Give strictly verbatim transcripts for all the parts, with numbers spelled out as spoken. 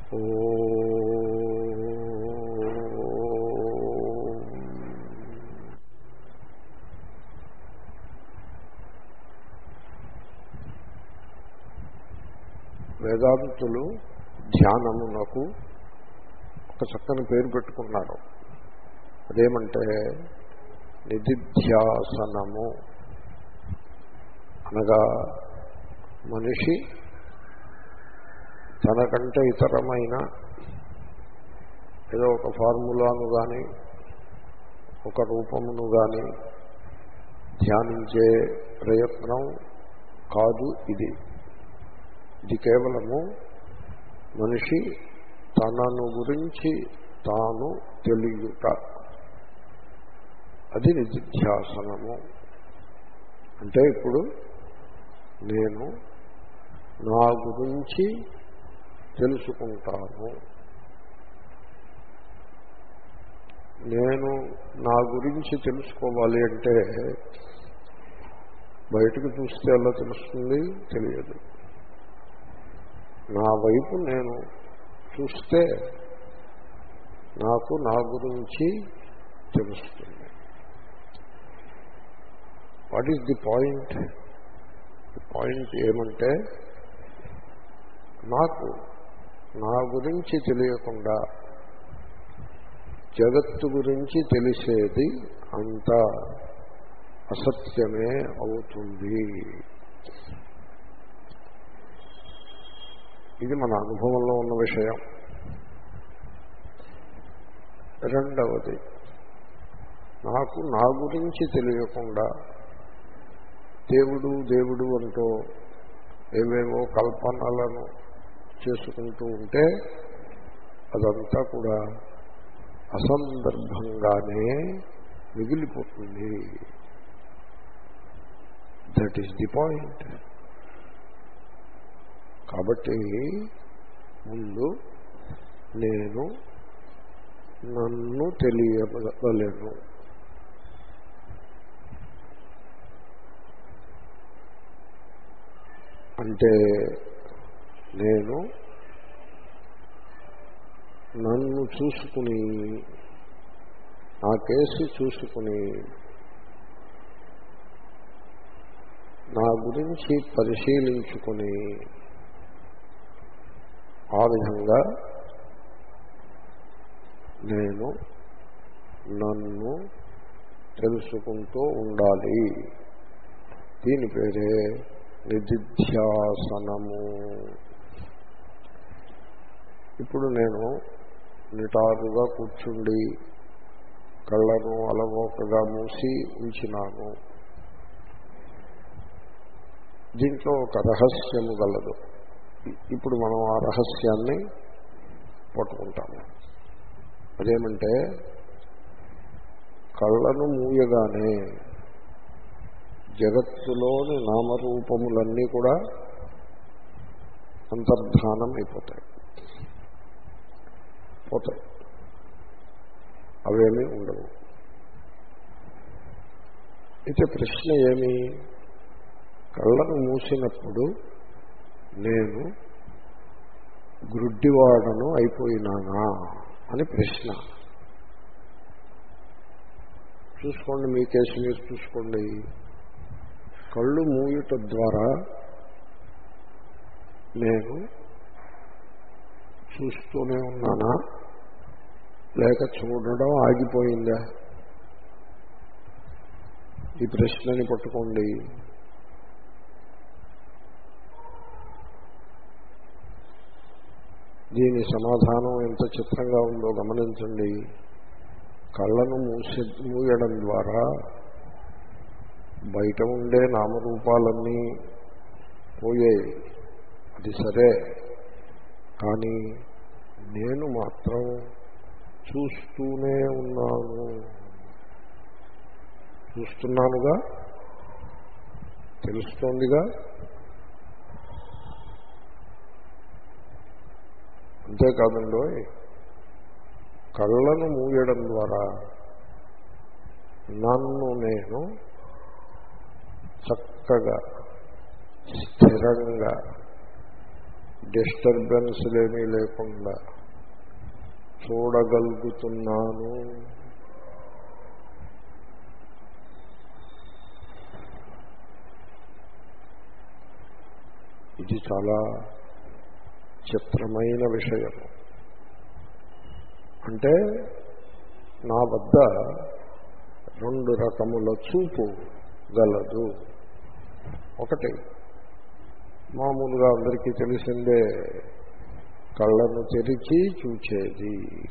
ఓ వేదాంతులు ధ్యానమునకు ఒక చక్కని పేరు పెట్టుకున్నారు. అదేమంటే నిధిధ్యాసనము. అనగా మనిషి తనకంటే ఇతరమైన ఏదో ఒక ఫార్ములాను కానీ ఒక రూపమును కానీ ధ్యానించే ప్రయత్నం కాదు ఇది. ఇది కేవలము మనిషి తనను గురించి తాను తెలియుట. అది నిధిధ్యాసనము. అంటే ఇప్పుడు నేను నా గురించి తెలుసుకుంటాను. నేను నా గురించి తెలుసుకోవాలి అంటే బయటకు చూస్తే ఎలా తెలుస్తుంది? తెలియదు. నా వైపు నేను చూస్తే నాకు నా గురించి తెలుస్తుంది. What is the point? The point ఏమంటే నాకు నా గురించి తెలియకుండా జగత్తు గురించి తెలిసేది అంతా అసత్యమే అవుతుంది. ఇది మన అనుభవంలో ఉన్న విషయం. రెండవది, నాకు నా గురించి తెలియకుండా దేవుడు దేవుడు అంటూ ఏవేవో కల్పనలను చేసుకుంటూ ఉంటే అదంతా కూడా అసందర్భంగానే మిగిలిపోతుంది. That is the point. కాబట్టి ముందు నేను నన్ను తెలియవలేను. అంటే నేను నన్ను చూసుకుని నా కేసు చూసుకుని నా గురించి పరిశీలించుకుని ఆ విధంగా నేను నన్ను తెలుసుకుంటూ ఉండాలి. దీని పేరే నిధిధ్యాసనము. ఇప్పుడు నేను నిటారుగా కూర్చుండి కళ్ళను అలవోకగా మూసి ఉంచినాను. దీంట్లో ఒక రహస్యము గలదు. ఇప్పుడు మనం ఆ రహస్యాన్ని పట్టుకుంటాము. అదేమంటే కళ్ళను మూయగానే జగత్తులోని నామరూపములన్నీ కూడా అంతర్ధానం అయిపోతాయి, పోతాయి. అవేమీ ఉండవు. అయితే ప్రశ్న ఏమి? కళ్ళను మూసినప్పుడు నేను గ్రుడ్డివాడను అయిపోయినానా అని ప్రశ్న. చూసుకోండి, మీ కేసు మీరు చూసుకోండి. కళ్ళు మూయుట ద్వారా నేను చూస్తూనే ఉన్నానా, లేక చూడడం ఆగిపోయిందా? ఈ ప్రశ్నని పట్టుకోండి. దీని సమాధానం ఎంత చిత్రంగా ఉందో గమనించండి. కళ్ళను మూసి మూయడం ద్వారా బయట ఉండే నామరూపాలన్నీ పోయాయి, అది సరే. కానీ నేను మాత్రం చూస్తూనే ఉన్నాను. చూస్తున్నానుగా, తెలుస్తోందిగా. అంతేకాదండో, కళ్ళను మూయడం ద్వారా నన్ను నేను చక్కగా స్థిరంగా డిస్టర్బెన్స్లేమీ లేకుండా చూడగలుగుతున్నాను. ఇది చాలా చిత్రమైన విషయం. అంటే నా వద్ద రెండు రకముల చూపు గలదు. ఒకటి మామూలుగా అందరికీ తెలిసిందే, కళ్ళను తెరిచి చూచేది,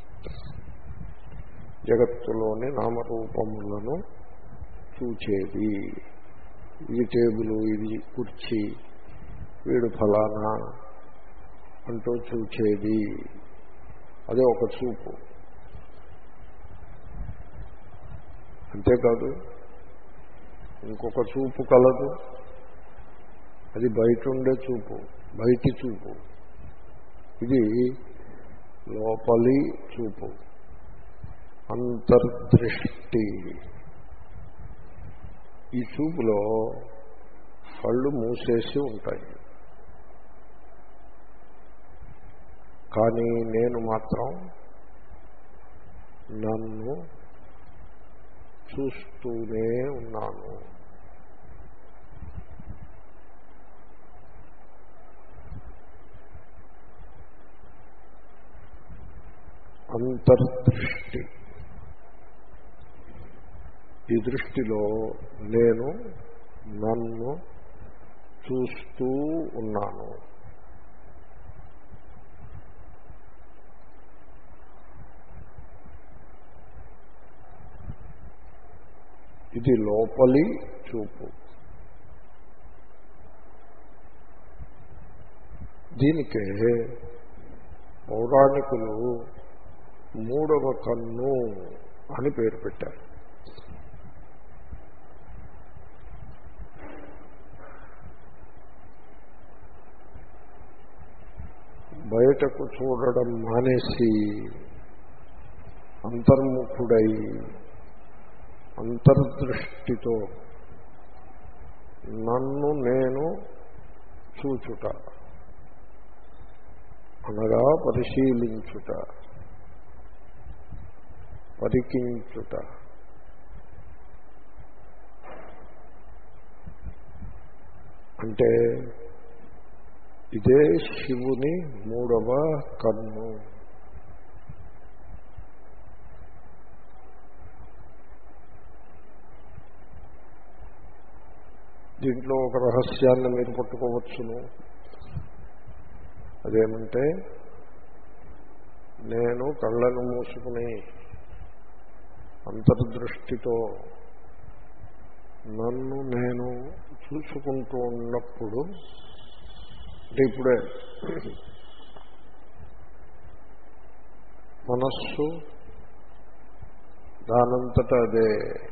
జగత్తులోని నామరూపములను చూచేది. ఇది టేబులు, ఇది కుర్చీ, వీడు ఫలానా అంటూ చూచేది. అదే ఒక చూపు. అంతేకాదు, ఇంకొక చూపు కలదు. అది బయట ఉండే చూపు, బయటి చూపు. ఇది లోపలి చూపు, అంతర్దృష్టి. ఈ చూపులో కళ్ళు మూసేసి ఉంటాయి. కానీ నేను మాత్రం నన్ను చూస్తూనే ఉన్నాను. అంతర్దృష్టి. ఈ దృష్టిలో నేను నన్ను చూస్తూ ఉన్నాను. ఇది లోపలి చూపు. దీనికే పౌరాణికులు మూడవ కన్ను అని పేరు పెట్టారు. బయటకు చూడడం మానేసి అంతర్ముఖుడై అంతర్దృష్టితో నన్ను నేను చూచుట అనగా పరిశీలించుట, పరికించుట. అంటే ఇదే శివుని మూడవ కన్ను. దీంట్లో ఒక రహస్యాన్ని మీరు పట్టుకోవచ్చును. అదేమంటే, నేను కళ్ళను మూసుకుని అంతర్దృష్టితో నన్ను నేను చూసుకుంటూ ఉన్నప్పుడు, అంటే ఇప్పుడే మనస్సు దానంతటా అదే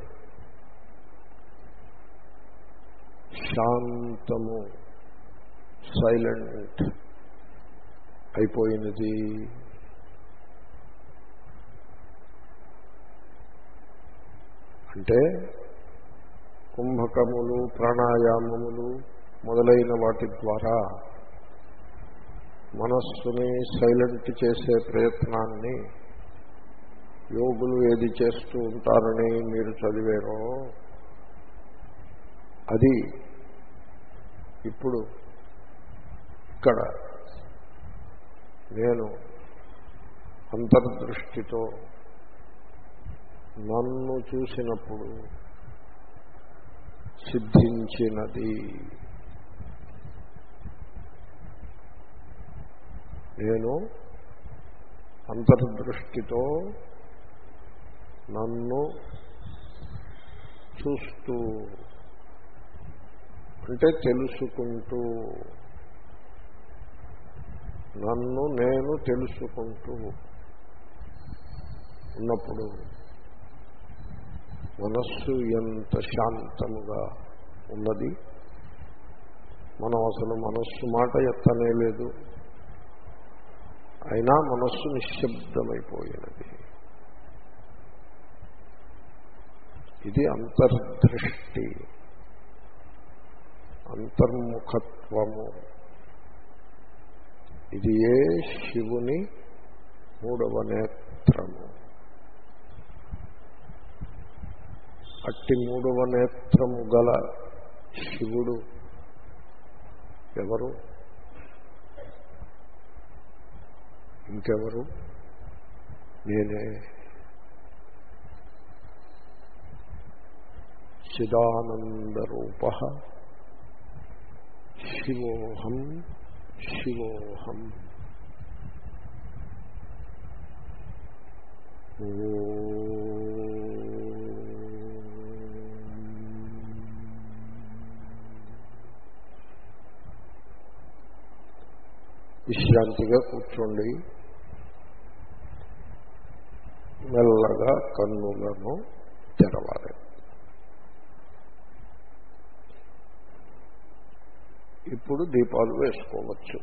శాంతము, సైలెంట్ అయిపోయినది. అంటే కుంభకములు, ప్రాణాయామములు మొదలైన వాటి ద్వారా మనస్సుని సైలెంట్ చేసే ప్రయత్నాన్ని యోగులు ఏది చేస్తూ ఉంటారని మీరు చదివారో అది ఇప్పుడు ఇక్కడ నేను అంతర్దృష్టితో నన్ను చూసినప్పుడు సిద్ధించినది. నేను అంతర్దృష్టితో నన్ను చూస్తూ, అంటే తెలుసుకుంటూ, నన్ను నేను తెలుసుకుంటూ ఉన్నప్పుడు మనస్సు ఎంత శాంతముగా ఉన్నది. మనం అసలు మనస్సు మాట ఎత్తనే లేదు, అయినా మనస్సు నిశ్శబ్దమైపోయినది. ఇది అంతర్దృష్టి, అంతర్ముఖత్వము. ఇది ఏ శివుని మూడవ నేత్రము. అట్టి మూడవ నేత్రము గల శివుడు ఎవరు? ఇంకెవరు? నేనే. చిదానందరూపః శివోహం శివోహం. విశ్రాంతిగా కూర్చోండి. మెల్లగా కన్నులను తెరవాలి. ఇప్పుడు దీపాలు వేసుకోవచ్చు.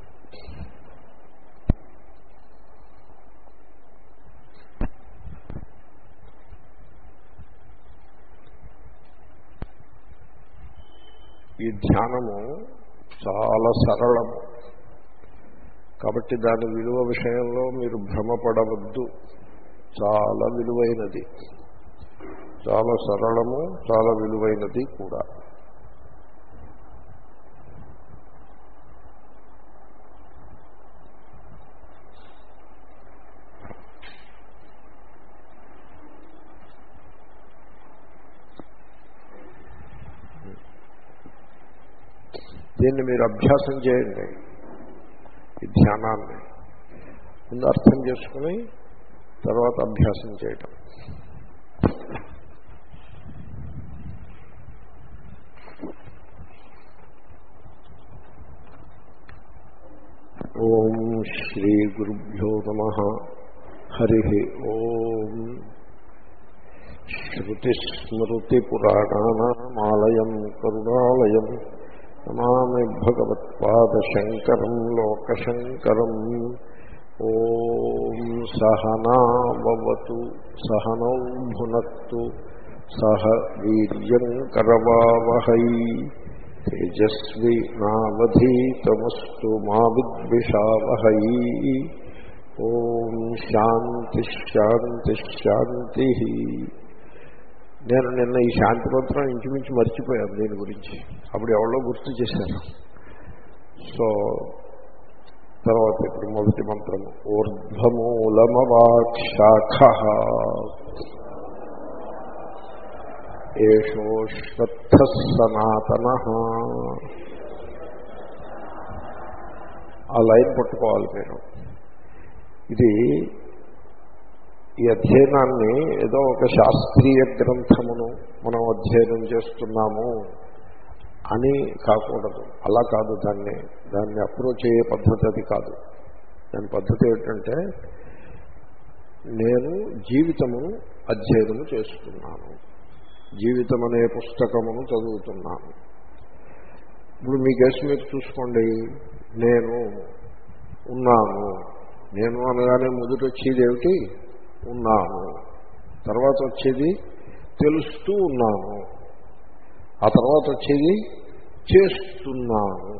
ఈ ధ్యానము చాలా సరళము కాబట్టి దాని విలువ విషయంలో మీరు భ్రమపడవద్దు. చాలా విలువైనది, చాలా సరళము, చాలా విలువైనది కూడా. దీన్ని మీరు అభ్యాసం చేయండి. ఈ ధ్యానాన్ని ముందు అర్థం చేసుకుని తర్వాత అభ్యాసం చేయటం. ఓం శ్రీ గురుభ్యో నమః. హరి ఓం. శ్రుతిస్మృతిపురాణానామాలయం కరుణాలయం నమామి భగవత్పాదశంకరం లోకశంకరం. ఓం సహనావతు సహనౌ భునక్తు సహ వీర్యం కరవావహై తేజస్వి నావధీతమస్తు మా విద్విషావహై. ఓం శాంతి శాంతి శాంతి. నేను నిన్న ఈ శాంతి మంత్రం ఇంచుమించు మర్చిపోయాను దీని గురించి. అప్పుడు ఎవరో గుర్తు చేశాను. సో తర్వాత ఇప్పుడు మొదటి మంత్రము. ఊర్ధ్వమూలమవాక్షాఖః ఏషోశ్వత్థః సనాతనః. ఆ లైన్ పట్టుకోవాలి మీరు. ఇది ఈ అధ్యయనాన్ని ఏదో ఒక శాస్త్రీయ గ్రంథమును మనం అధ్యయనం చేస్తున్నాము అని కాకూడదు. అలా కాదు. దాన్ని దాన్ని అప్రోచ్ అయ్యే పద్ధతి అది కాదు. దాని పద్ధతి ఏంటంటే, నేను జీవితమును అధ్యయనము చేస్తున్నాను, జీవితం అనే పుస్తకమును చదువుతున్నాను. ఇప్పుడు మీ కేసు మీరు చూసుకోండి. నేను ఉన్నాను. నేను అనగానే మొదటి వచ్చేది ఏమిటి? ఉన్నాను. తర్వాత వచ్చేది తెలుస్తూ ఉన్నాను. ఆ తర్వాత వచ్చేది చేస్తున్నాను.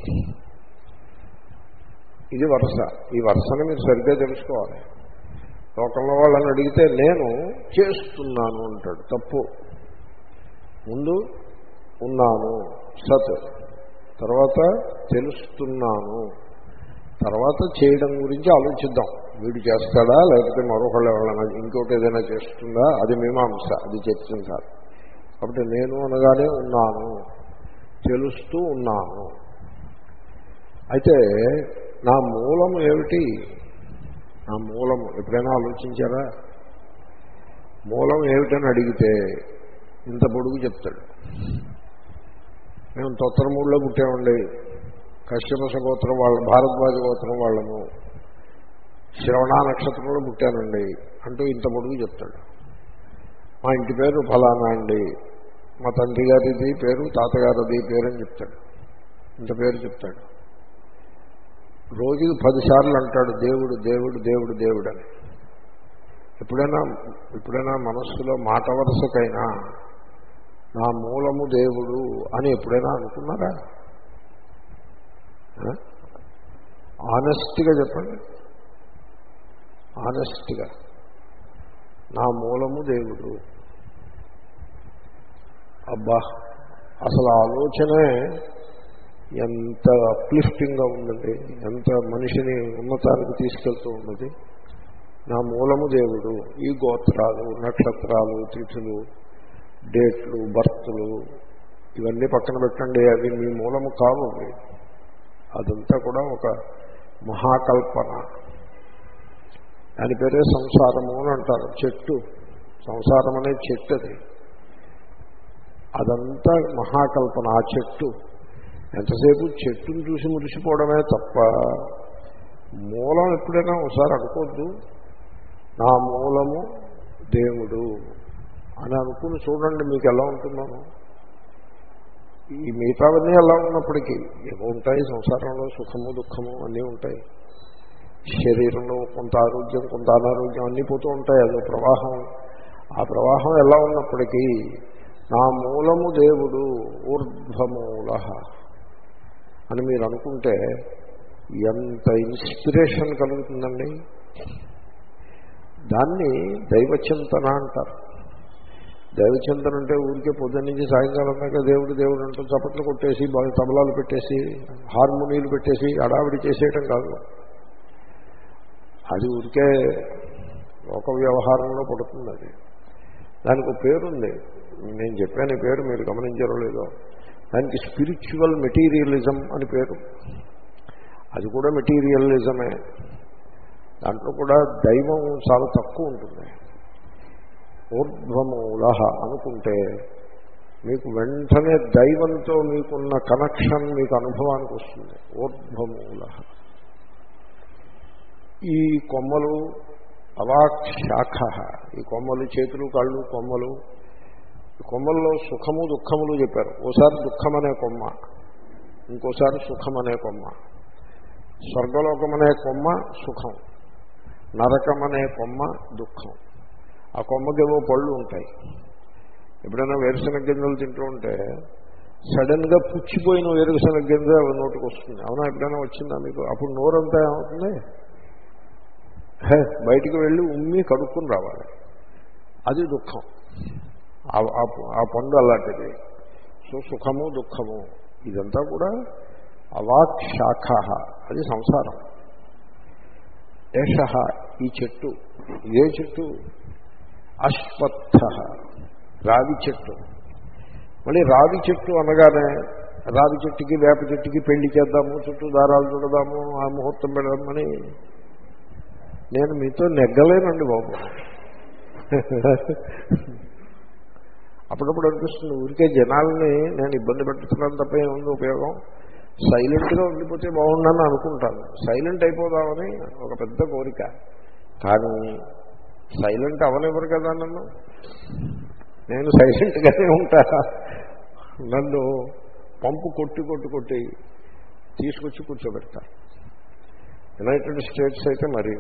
ఇది వరుస. ఈ వరుసను మీరు సరిగ్గా తెలుసుకోవాలి. లోకంలో వాళ్ళని అడిగితే నేను చేస్తున్నాను అంటాడు. తప్పు. ముందు ఉన్నాను సత్, తర్వాత తెలుస్తున్నాను, తర్వాత చేయడం గురించి ఆలోచిద్దాం. వీడు చేస్తాడా లేకపోతే మరొకళ్ళు ఎవరైనా ఇంకోటి ఏదైనా చేస్తుందా, అది మీమాంస, అది చర్చించాలి. కాబట్టి నేను అనగానే ఉన్నాను, తెలుస్తూ ఉన్నాను. అయితే నా మూలము ఏమిటి? నా మూలము ఎప్పుడైనా ఆలోచించారా? మూలం ఏమిటని అడిగితే ఇంత పొడుగు చెప్తాడు. మేము తొత్తరమూడిలో పుట్టామండి, కశ్యప గోత్రం వాళ్ళ, భారద్వాజ గోత్రం వాళ్ళము, శ్రవణ నక్షత్రంలో పుట్టానండి అంటూ ఇంత పొడుగు చెప్తాడు. మా ఇంటి పేరు ఫలానా అండి, మా తండ్రి గారిది పేరు, తాతగారిది పేరు అని చెప్తాడు. ఇంత పేరు చెప్తాడు. రోజుకి పదిసార్లు అంటాడు దేవుడు దేవుడు దేవుడు దేవుడు అని. ఎప్పుడైనా ఎప్పుడైనా మనస్సులో మాట వరుసకైనా నా మూలము దేవుడు అని ఎప్పుడైనా అనుకున్నారా? ఆనెస్ట్గా చెప్పండి, ఆనెస్ట్గా నా మూలము దేవుడు. అబ్బా, అసలు ఆలోచనే ఎంత అప్లిఫ్టింగ్గా ఉందండి, ఎంత మనిషిని ఉన్నతానికి తీసుకెళ్తూ ఉన్నది. నా మూలము దేవుడు. ఈ గోత్రాలు, నక్షత్రాలు, తిథులు, డేట్లు, బర్త్లు ఇవన్నీ పక్కన పెట్టండి, అవి మీ మూలము కావు. అదంతా కూడా ఒక మహాకల్పన. దాని పేరే సంసారము అని అంటారు. చెట్టు, సంసారం అనే చెట్టు అది. అదంతా మహాకల్పన. ఆ చెట్టు ఎంతసేపు చెట్టును చూసి మురిసిపోవడమే తప్ప మూలం ఎప్పుడైనా ఒకసారి అనుకోద్దు, నా మూలము దేవుడు అని అనుకుని చూడండి మీకు ఎలా ఉంటుందో. ఈ మిగతావన్నీ ఎలా ఉన్నప్పటికీ ఏమో ఉంటాయి సంసారంలో, సుఖము దుఃఖము అన్నీ ఉంటాయి. శరీరంలో కొంత ఆరోగ్యం కొంత అనారోగ్యం అన్నీ పోతూ ఉంటాయి, అదో ప్రవాహం. ఆ ప్రవాహం ఎలా ఉన్నప్పటికీ నా మూలము దేవుడు, ఊర్ధ్వమూల అని మీరు అనుకుంటే ఎంత ఇన్స్పిరేషన్ కలుగుతుందండి. దాన్ని దైవచింతన అంటారు. దైవచింతన అంటే ఊరికే పొద్దున్న నుంచి సాయంకాలం దాకా దేవుడు దేవుడు అంటూ చప్పట్లు కొట్టేసి తబలాలు పెట్టేసి హార్మోనీలు పెట్టేసి అడావిడి చేసేయటం కాదు. అది ఊరికే లోక వ్యవహారంలో పడుతుంది. అది దానికి ఒక పేరుంది, నేను చెప్పాను ఈ పేరు మీరు గమనించారో లేదో. దానికి స్పిరిచువల్ మెటీరియలిజం అని పేరు. అది కూడా మెటీరియలిజమే. దాంట్లో కూడా దైవం చాలా తక్కువ ఉంటుంది. ఊర్ధ్వమూల అనుకుంటే మీకు వెంటనే దైవంతో మీకున్న కనెక్షన్ మీకు అనుభవానికి వస్తుంది. ఊర్ధ్వమూల. ఈ కొమ్మలు అవాక్ శాఖ, ఈ కొమ్మలు, చేతులు కాళ్ళు కొమ్మలు, ఈ కొమ్మల్లో సుఖము దుఃఖములు చెప్పారు. ఓసారి దుఃఖం అనే కొమ్మ, ఇంకోసారి సుఖం అనే కొమ్మ. స్వర్గలోకం అనే కొమ్మ సుఖం, నరకం అనే కొమ్మ దుఃఖం. ఆ కొమ్మకేవో పళ్ళు ఉంటాయి. ఎప్పుడైనా వేరుశనగ గింజలు తింటూ ఉంటే సడన్గా పుచ్చిపోయిన వేరుశనగ గింజ నోటికి వస్తుంది. అవునా, ఎప్పుడైనా వచ్చిందా మీకు? అప్పుడు నోరంతా ఏమవుతుంది, బయటికి వెళ్ళి ఉమ్మి కడుక్కుని రావాలి. అది దుఃఖం. ఆ పండు అలాంటిది. సో సుఖము దుఃఖము ఇదంతా కూడా అవాక్ శాఖ, అది సంసారం. ఏష, ఈ చెట్టు, ఇదే చెట్టు. అశ్వత్థ, రావి చెట్టు. మళ్ళీ రావి చెట్టు అనగానే రావి చెట్టుకి వేప చెట్టుకి పెళ్లి చేద్దాము, చుట్టూ దారాలు చూడదాము, ఆ ముహూర్తం పెడదామని నేను మీతో నెగ్గలేనండి బాబు. అప్పుడప్పుడు అనిపిస్తుంది ఊరికే జనాల్ని నేను ఇబ్బంది పెట్టుతున్నాను తప్ప ఏముంది ఉపయోగం, సైలెంట్గా ఉండిపోతే బాగుండని అనుకుంటాను. సైలెంట్ అయిపోదామని ఒక పెద్ద కోరిక. కానీ సైలెంట్ అవనివ్వరు కదా నన్ను. నేను సైలెంట్గానే ఉంటా. నన్ను పంపు కొట్టి కొట్టి కొట్టి తీసుకొచ్చి కూర్చోబెడతారు. యునైటెడ్ స్టేట్స్ అయితే మరీ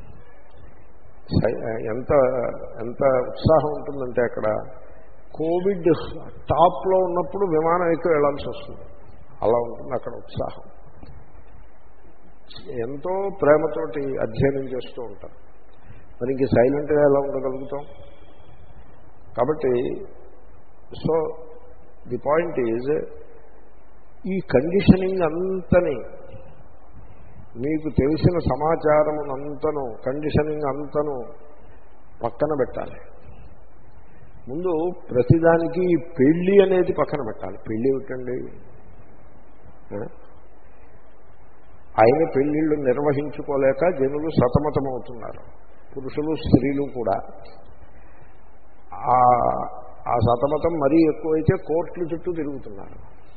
ఎంత ఎంత ఉత్సాహం ఉంటుందంటే అక్కడ కోవిడ్ టాప్లో ఉన్నప్పుడు విమానం ఎక్కువ వెళ్లాల్సి వస్తుంది. అలా ఉంటుంది అక్కడ ఉత్సాహం. ఎంతో ప్రేమతోటి అధ్యయనం చేస్తూ ఉంటారు. మరి ఇంక సైలెంట్గా ఎలా ఉండగలుగుతాం? కాబట్టి సో ది పాయింట్ ఈజ్, ఈ కండిషనింగ్ అంతని, మీకు తెలిసిన సమాచారమునంతను కండిషనింగ్ అంతను పక్కన పెట్టాలి. ముందు ప్రతిదానికి పెళ్ళి అనేది పక్కన పెట్టాలి. పెళ్ళి ఏమిటండి? ఆయన పెళ్ళిళ్ళు నిర్వహించుకోలేక జనులు సతమతమవుతున్నారు, పురుషులు స్త్రీలు కూడా. ఆ సతమతం మరీ ఎక్కువైతే కోర్టుల చుట్టూ తిరుగుతున్నారు.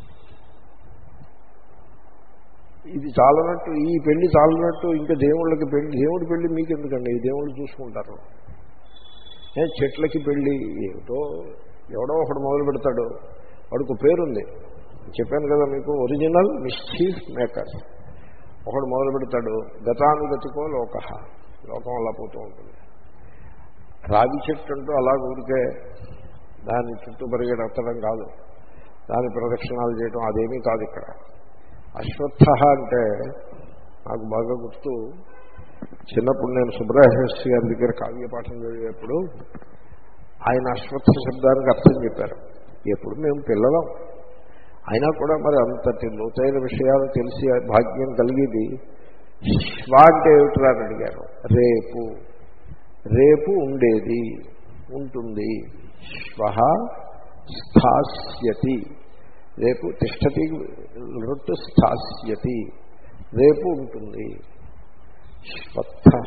ఇది చాలనట్టు, ఈ పెళ్లి చాలనట్టు ఇంకా దేవుళ్ళకి పెళ్లి, దేవుడి పెళ్లి మీకు ఎందుకండి, ఈ దేవుళ్ళు చూసుకుంటారు. చెట్లకి పెళ్లి ఏమిటో, ఎవడో ఒకడు మొదలు పెడతాడు, వాడికి పేరుంది. చెప్పాను కదా మీకు, ఒరిజినల్ మిస్చీఫ్ మేకర్. ఒకడు మొదలు పెడతాడు, గతానుగతికో లోక, లోకం అలా పోతూ ఉంటుంది. రావి చెట్టు అంటూ అలా ఊరికే దాని చుట్టూ పరిగెడెత్తడం కాదు, దాని ప్రదక్షిణాలు చేయడం అదేమీ కాదు ఇక్కడ. అశ్వత్థ అంటే నాకు బాగా గుర్తు, చిన్నప్పుడు నేను సుబ్రహ్మణ్య గారి దగ్గర కావ్యపాఠం చదివేప్పుడు ఆయన అశ్వత్థ శబ్దానికి అర్థం చెప్పారు. ఎప్పుడు మేము పిల్లలం అయినా కూడా మరి అంతటి లోతైన విషయాలు తెలిసి భాగ్యం కలిగేది. శ్వ అంటే ఏమిట్రా అని అడిగారు. రేపు, రేపు ఉండేది, ఉంటుంది. శ్వః స్థాస్యతి, రేపు తిష్టతి ఋత్ స్థాస్యతి, రేపు ఉంటుంది. శ్వత్థః.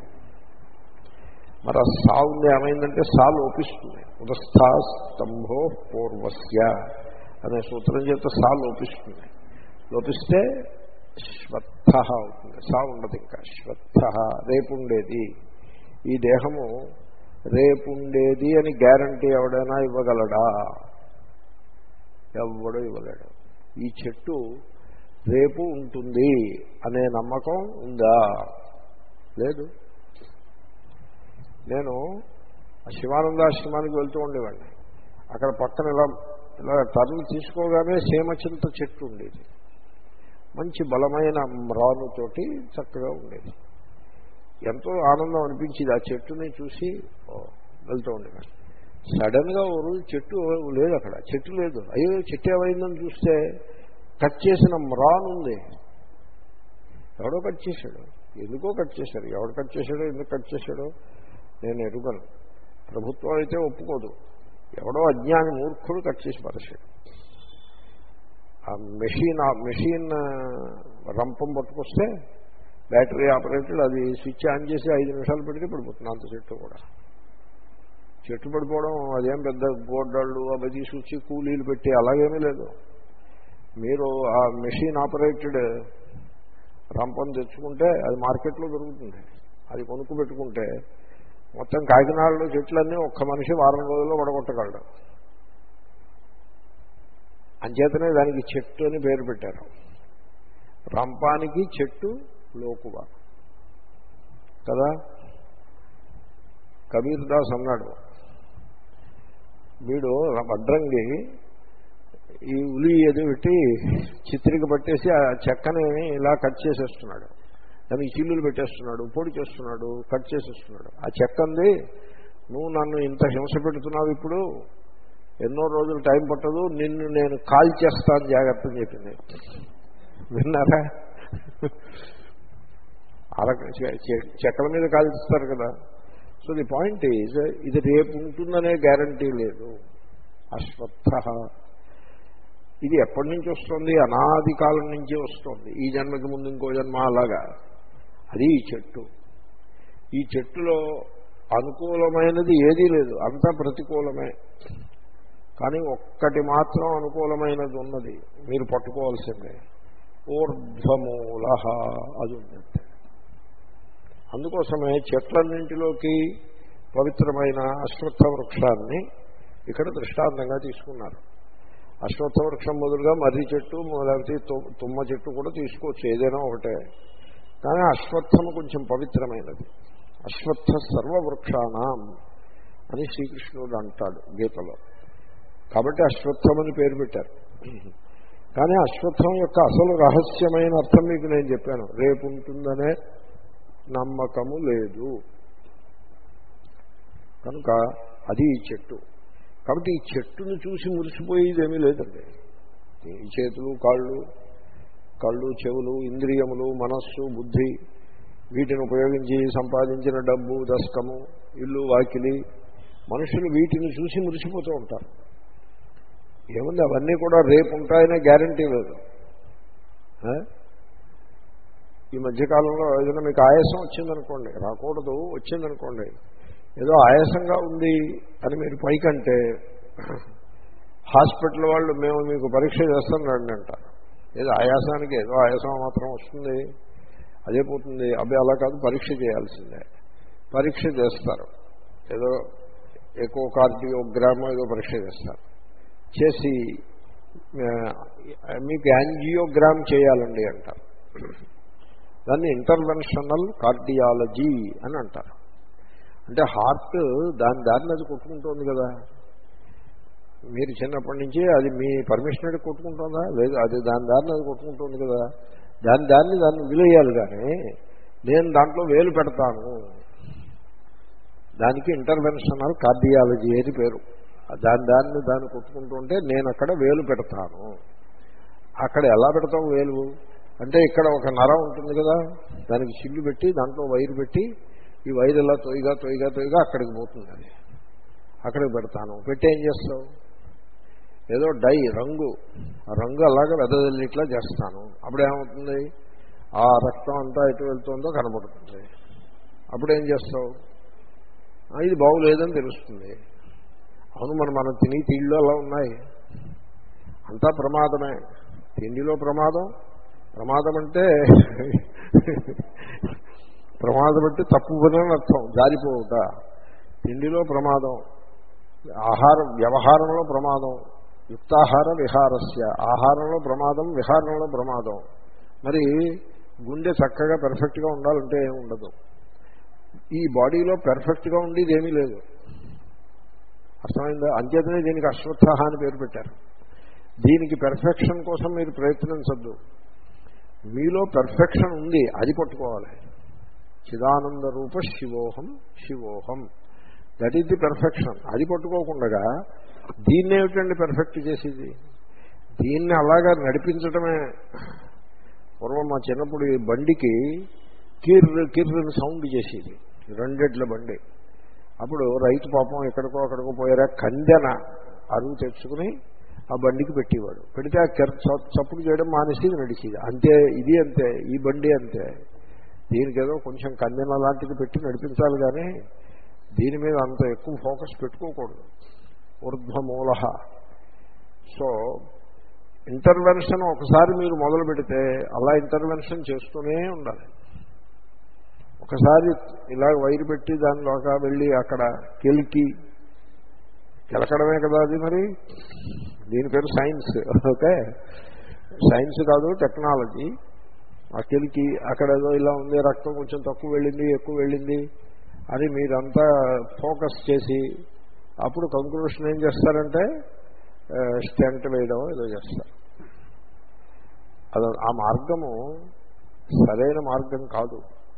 మరి ఆ సా ఉంది ఏమైందంటే సా లోపిస్తుంది. ఉదస్థాస్తంభో పూర్వస్య అనే సూత్రం చేత సా లోపిస్తుంది. లోపిస్తే శ్వత్థః అవుతుంది. సా ఉండదు ఇంకా. శ్వత్థః రేపుండేది. ఈ దేహము రేపుండేది అని గ్యారంటీ ఎవడైనా ఇవ్వగలడా? ఎవడో ఇవ్వలేడు. ఈ చెట్టు రేపు ఉంటుంది అనే నమ్మకం ఉందా? లేదు. నేను శివానందాశ్రమానికి వెళ్తూ ఉండేవాడిని. అక్కడ పక్కన ఇలా ఇలా టర్న్ తీసుకోగానే సీమచింత చెట్టు ఉండేది. మంచి బలమైన మ్రానుతోటి చక్కగా ఉండేది. ఎంతో ఆనందం అనిపించింది ఆ చెట్టుని చూసి వెళ్తూ ఉండేవాడిని. సడన్గా ఓ రోజు చెట్టు లేదు, అక్కడ చెట్టు లేదు. అయ్యో చెట్టు ఏమైందని చూస్తే కట్ చేసిన మ్రాన్ ఉంది. ఎవడో కట్ చేశాడు. ఎందుకో కట్ చేశాడు. ఎవడు కట్ చేశాడో ఎందుకు కట్ చేశాడో నేను ఎరుగను. ప్రభుత్వం అయితే ఒప్పుకోదు. ఎవడో అజ్ఞాని మూర్ఖుడు కట్ చేసి పరేశాడు. ఆ మెషిన్ ఆ మెషిన్ రంపం పట్టుకొస్తే బ్యాటరీ ఆపరేటెడ్, అది స్విచ్ ఆన్ చేసి ఐదు నిమిషాలు పెడితే పడిపోతుంది అంత చెట్టు కూడా. చెట్టు పడిపోవడం అదేం పెద్ద గోడ్డాళ్ళు అవి తీసుకొచ్చి కూలీలు పెట్టి అలాగేమీ లేదు. మీరు ఆ మెషిన్ ఆపరేటెడ్ రంపం తెచ్చుకుంటే అది మార్కెట్లో దొరుకుతుంది. అది కొనుక్కు పెట్టుకుంటే మొత్తం కాకినాడలో చెట్లన్నీ ఒక్క మనిషి వారం రోజుల్లో పడగొట్టగలడు. అంచేతనే దానికి చెట్టు అని పేరు పెట్టారు. రంపానికి చెట్టు లోకువ కదా. కబీర్ దాస్ అన్నాడు, వీడు వడ్రంగి ఈ ఉలి ఏదో పెట్టి చిత్రిక పట్టేసి ఆ చెక్కని ఇలా కట్ చేసేస్తున్నాడు. దానికి చిల్లులు పెట్టేస్తున్నాడు, పొడి చేస్తున్నాడు, కట్ చేసేస్తున్నాడు. ఆ చెక్కంది, నువ్వు నన్ను ఇంత హింస పెడుతున్నావు, ఇప్పుడు ఎన్నో రోజులు టైం పట్టదు, నిన్ను నేను కాల్ చేస్తాను జాగ్రత్త అని చెప్పింది. విన్నారా? అలా చెక్కల మీద కాల్చిస్తారు కదా. సో ది పాయింట్ ఈజ్, ఇది రేపు ఉంటుందనే గ్యారంటీ లేదు. అశ్వత్థః ఇది ఎప్పటి నుంచి వస్తుంది? అనాది కాలం నుంచి వస్తుంది. ఈ జన్మకి ముందు ఇంకో జన్మ అలాగా. అది ఈ చెట్టు. ఈ చెట్టులో అనుకూలమైనది ఏదీ లేదు, అంతా ప్రతికూలమే. కానీ ఒక్కటి మాత్రం అనుకూలమైనది ఉన్నది, మీరు పట్టుకోవాల్సిందే. ఊర్ధ్వమూల అది ఉంది. అందుకోసమే చెట్లన్నింటిలోకి పవిత్రమైన అశ్వత్థ వృక్షాన్ని ఇక్కడ దృష్టాంతంగా తీసుకున్నారు. అశ్వత్థ వృక్షం మొదలుగా మర్రి చెట్టు లేకపోతే తుమ్మ చెట్టు కూడా తీసుకోవచ్చు, ఏదైనా ఒకటే. కానీ అశ్వత్థము కొంచెం పవిత్రమైనది. అశ్వత్థ సర్వవృక్షాణం అని శ్రీకృష్ణుడు అంటాడు గీతలో. కాబట్టి అశ్వత్థమని పేరు పెట్టారు. కానీ అశ్వత్థం యొక్క అసలు రహస్యమైన అర్థం మీకు నేను చెప్పాను. రేపు ఉంటుందనే నమ్మకము లేదు కనుక అది ఈ చెట్టు. కాబట్టి ఈ చెట్టును చూసి మురిసిపోయేదేమీ లేదండి. ఈ చేతులు, కాళ్ళు, కళ్ళు, చెవులు, ఇంద్రియములు, మనస్సు, బుద్ధి, వీటిని ఉపయోగించి సంపాదించిన డబ్బు, దశకము, ఇల్లు, వాకిలి, మనుషులు వీటిని చూసి మురిసిపోతూ ఉంటారు. ఏముంది, అవన్నీ కూడా రేపు ఉంటాయనే గ్యారంటీ లేదు. ఈ మధ్యకాలంలో ఏదైనా మీకు ఆయాసం వచ్చిందనుకోండి, రాకూడదు, వచ్చిందనుకోండి, ఏదో ఆయాసంగా ఉంది అని మీరు పైకంటే హాస్పిటల్ వాళ్ళు మేము మీకు పరీక్ష చేస్తాం రండి అంటారు. ఏదో ఆయాసానికి ఏదో ఆయాసం మాత్రం వస్తుంది, అదే పోతుంది. అబ్బాయి అలా కాదు, పరీక్ష చేయాల్సిందే. పరీక్ష చేస్తారు, ఏదో ఎకోకార్డియోగ్రామ్ ఏదో పరీక్ష చేస్తారు. చేసి మీకు యాంజియోగ్రామ్ చేయాలండి అంటారు. దాన్ని ఇంటర్వెన్షనల్ కార్డియాలజీ అని అంటారు. అంటే హార్ట్ దాని దారిని అది కొట్టుకుంటోంది కదా. మీరు చిన్నప్పటి నుంచి అది మీ పర్మిషన్ అడిగి కొట్టుకుంటుందా? లేదు, అది దాని దారిని అది కొట్టుకుంటుంది కదా. దాన్ని దాన్ని దాన్ని విలేయాలి. కానీ నేను దాంట్లో వేలు పెడతాను, దానికి ఇంటర్వెన్షనల్ కార్డియాలజీ అని పేరు. దాని దాన్ని దాన్ని కొట్టుకుంటూ ఉంటే నేను అక్కడ వేలు పెడతాను. అక్కడ ఎలా పెడతావు వేలు అంటే, ఇక్కడ ఒక నరం ఉంటుంది కదా, దానికి చిల్లు పెట్టి దాంట్లో వైరు పెట్టి ఈ వైరు ఇలా తొయ్యగా తొయ్యగా తొయ్యగా అక్కడికి పోతుంది. అది అక్కడికి పెడతాను. పెట్టి ఏం చేస్తావు? ఏదో డై రంగు, ఆ రంగు అలాగే వెదజల్లి ఇట్లా చేస్తాను. అప్పుడు ఏమవుతుంది? ఆ రక్తం అంతా ఎటు వెళ్తుందో కనబడుతుంది. అప్పుడు ఏం చేస్తావు? ఇది బాగులేదని తెలుస్తుంది. అవును, మరి మనం తిని తిండిలో అలా ఉన్నాయి, అంతా ప్రమాదమే. తిండిలో ప్రమాదం, ప్రమాదం అంటే ప్రమాదం అంటే తప్పు పని అని అర్థం, జారిపోవుట. తిండిలో ప్రమాదం, ఆహారం వ్యవహారంలో ప్రమాదం. యుక్తాహార విహారస్య, ఆహారంలో ప్రమాదం, విహారంలో ప్రమాదం. మరి గుండె చక్కగా పెర్ఫెక్ట్గా ఉండాలంటే ఏమి ఉండదు. ఈ బాడీలో పెర్ఫెక్ట్గా ఉండేది ఏమీ లేదు. అర్థమైందా? అంచేతనే దీనికి అశ్వత్థాహ అని పేరు పెట్టారు. దీనికి పెర్ఫెక్షన్ కోసం మీరు ప్రయత్నించద్దు. మీలో పెర్ఫెక్షన్ ఉంది, అది పట్టుకోవాలి. చిదానంద రూప శివోహం శివోహం, దట్ ఈజ్ ది పెర్ఫెక్షన్. అది పట్టుకోకుండా దీన్ని ఏమిటండి పెర్ఫెక్ట్ చేసేది? దీన్ని అలాగా నడిపించడమే. పూర్వం మా చిన్నప్పుడు ఈ బండికి కిర్ర కిర్రని సౌండ్ చేసేది, రెండెడ్ల బండి. అప్పుడు రైతు పాపం ఎక్కడికో అక్కడికో పోయారా, కందెన అరువు తెచ్చుకుని ఆ బండికి పెట్టేవాడు. పెడితే ఆ కెర్ చప్పుడు చేయడం మానేసి నడిచేది. అంతే, ఇది అంతే, ఈ బండి అంతే. దీనికి ఏదో కొంచెం కందెన లాంటిది పెట్టి నడిపించాలి, కానీ దీని మీద అంత ఎక్కువ ఫోకస్ పెట్టుకోకూడదు. ఊర్ధ్వమూల. సో ఇంటర్వెన్షన్ ఒకసారి మీరు మొదలు పెడితే అలా ఇంటర్వెన్షన్ చేస్తూనే ఉండాలి. ఒకసారి ఇలా వైరు పెట్టి దానిలోకి వెళ్ళి అక్కడ కెలికి, కెలకడమే కదా అది. మరి దీని పేరు సైన్స్. ఓకే, సైన్స్ కాదు, టెక్నాలజీ. ఆ కెలికి అక్కడ ఏదో ఇలా ఉంది, రక్తం కొంచెం తక్కువ వెళ్ళింది, ఎక్కువ వెళ్ళింది అని మీరంతా ఫోకస్ చేసి అప్పుడు కంక్లూషన్ ఏం చేస్తారంటే స్టెంట్ వేయడం ఏదో చేస్తారు. అది ఆ మార్గము సరైన మార్గం కాదు.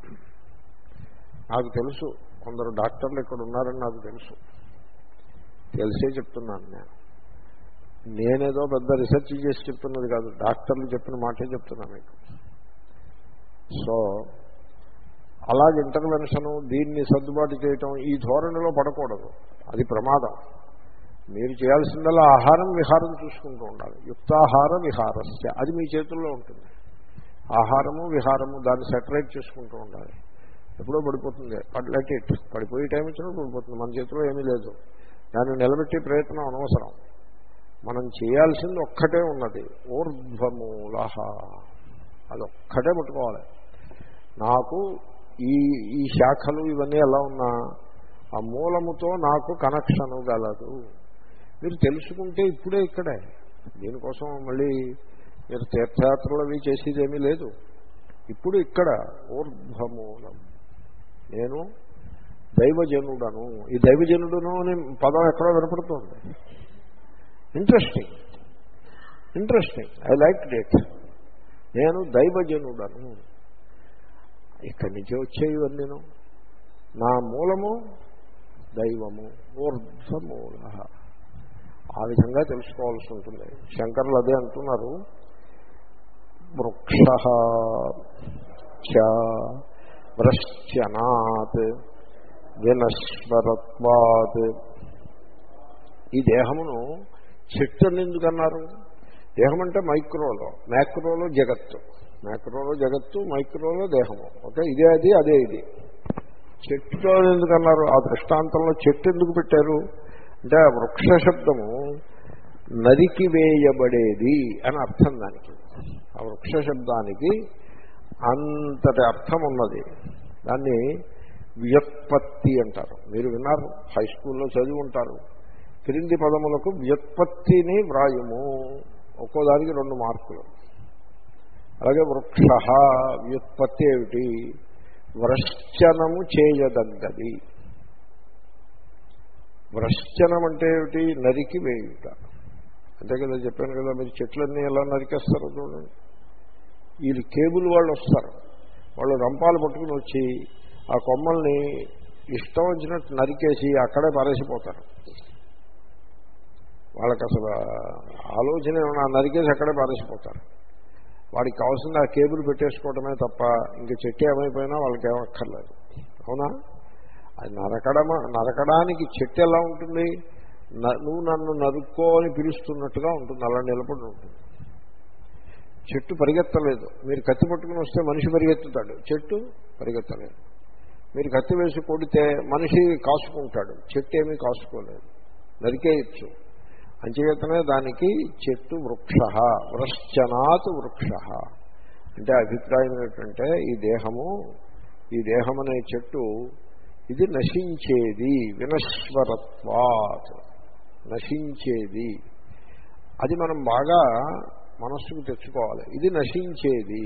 నాకు తెలుసు, కొందరు డాక్టర్లు ఇక్కడ ఉన్నారని నాకు తెలుసు, తెలిసే చెప్తున్నాను. నేను నేనేదో పెద్ద రీసెర్చ్ చేసి చెప్తున్నది కాదు, డాక్టర్లు చెప్పిన మాటే చెప్తున్నా మీకు. సో అలాగే ఇంటర్వెన్షను, దీన్ని సర్దుబాటు చేయటం, ఈ ధోరణిలో పడకూడదు. అది ప్రమాదం. మీరు చేయాల్సిందల్లా ఆహారం విహారం చూసుకుంటూ ఉండాలి. యుక్తాహార విహారస్య, అది మీ చేతుల్లో ఉంటుంది. ఆహారము విహారము దాన్ని సెటరేట్ చేసుకుంటూ ఉండాలి. ఎప్పుడో పడిపోతుంది, లెట్ ఇట్, పడిపోయే టైం వచ్చినప్పుడు పడిపోతుంది. మన చేతిలో ఏమీ లేదు. దాన్ని నిలబెట్టే ప్రయత్నం అనవసరం. మనం చేయాల్సింది ఒక్కటే ఉన్నది, ఊర్ధ్వమూల. అదొక్కటే పట్టుకోవాలి. నాకు ఈ ఈ శాఖలు ఇవన్నీ ఎలా ఉన్నా ఆ మూలముతో నాకు కనెక్షను గలదు. మీరు తెలుసుకుంటే ఇప్పుడే ఇక్కడే. దీనికోసం మళ్ళీ మీరు తీర్థయాత్రలు అవి చేసేదేమీ లేదు. ఇప్పుడు ఇక్కడ ఊర్ధ్వమూలం. నేను దైవజనుడను. ఈ దైవజనుడును అని పదం ఎక్కడో వినపడుతుంది. Interesting, interesting. I like it. నేను దైవజనుడను. ఇక్కడి నుంచే వచ్చేవి ఇవన్నీను. నా మూలము దైవము, ఊర్ధ్వమూల. ఆ విధంగా తెలుసుకోవాల్సి ఉంటుంది. శంకరులు అదే అంటున్నారు. వృక్ష చ వ్రశ్చనాత్ వినశ్వరత్వాత్. ఈ దేహమును చెట్టు ఎందుకన్నారు? దేహం అంటే మైక్రోలో, మ్యాక్రోలో జగత్తు, మ్యాక్రోలో జగత్తు, మైక్రోలో దేహము. ఓకే, ఇదే అది, అదే ఇది. చెట్టు ఎందుకన్నారు? ఆ దృష్టాంతంలో చెట్టు ఎందుకు పెట్టారు అంటే, ఆ వృక్ష శబ్దము నరికి వేయబడేది అని అర్థం. దానికి ఆ వృక్ష శబ్దానికి అంతటి అర్థం ఉన్నది. దాన్ని వ్యుత్పత్తి అంటారు. మీరు విన్నారు, హై స్కూల్లో చదివి ఉంటారు. క్రింది పదములకు వ్యుత్పత్తిని వ్రాయము, ఒక్కో దానికి రెండు మార్కులు. అలాగే వృక్ష వ్యుత్పత్తి ఏమిటి? వ్రశ్చనము చేయదగ్గది. వ్రశ్చనం అంటే ఏమిటి? నరికి వేయుట. అంతే కదా, చెప్పాను కదా. మీరు చెట్లన్నీ ఎలా నరికేస్తారో చూడండి. వీళ్ళు కేబుల్ వాళ్ళు వస్తారు, వాళ్ళు రంపాలు పట్టుకుని వచ్చి ఆ కొమ్మల్ని ఇష్టం వచ్చినట్టు నరికేసి అక్కడే పారేసిపోతారు. వాళ్ళకి అసలు ఆలోచన ఏమన్నా నరికేసి అక్కడే పారేసిపోతారు. వాడికి కావాల్సింది ఆ కేబుల్ పెట్టేసుకోవడమే తప్ప ఇంక చెట్టు ఏమైపోయినా వాళ్ళకి ఏమక్కర్లేదు. అవునా? అది నరకడమ నరకడానికి చెట్టు ఎలా ఉంటుంది? నువ్వు నన్ను నరుక్కో అని పిలుస్తున్నట్టుగా ఉంటుంది, అలా నిలబడి ఉంటుంది. చెట్టు పరిగెత్తలేదు. మీరు కత్తి పట్టుకుని వస్తే మనిషి పరిగెత్తుతాడు, చెట్టు పరిగెత్తలేదు. మీరు కత్తి వేసి కొడితే మనిషి కాసుకుంటాడు, చెట్టు ఏమీ కాసుకోలేదు, నరికేయచ్చు. అంచేతనే దానికి చెట్టు వృక్ష, వృశ్చనాత్ వృక్ష అంటే అభిప్రాయం ఏంటంటే ఈ దేహము ఈ దేహం అనే చెట్టు ఇది నశించేది, వినశ్వరత్వాత్, నశించేది. అది మనం బాగా మనస్సుకు తెచ్చుకోవాలి. ఇది నశించేది.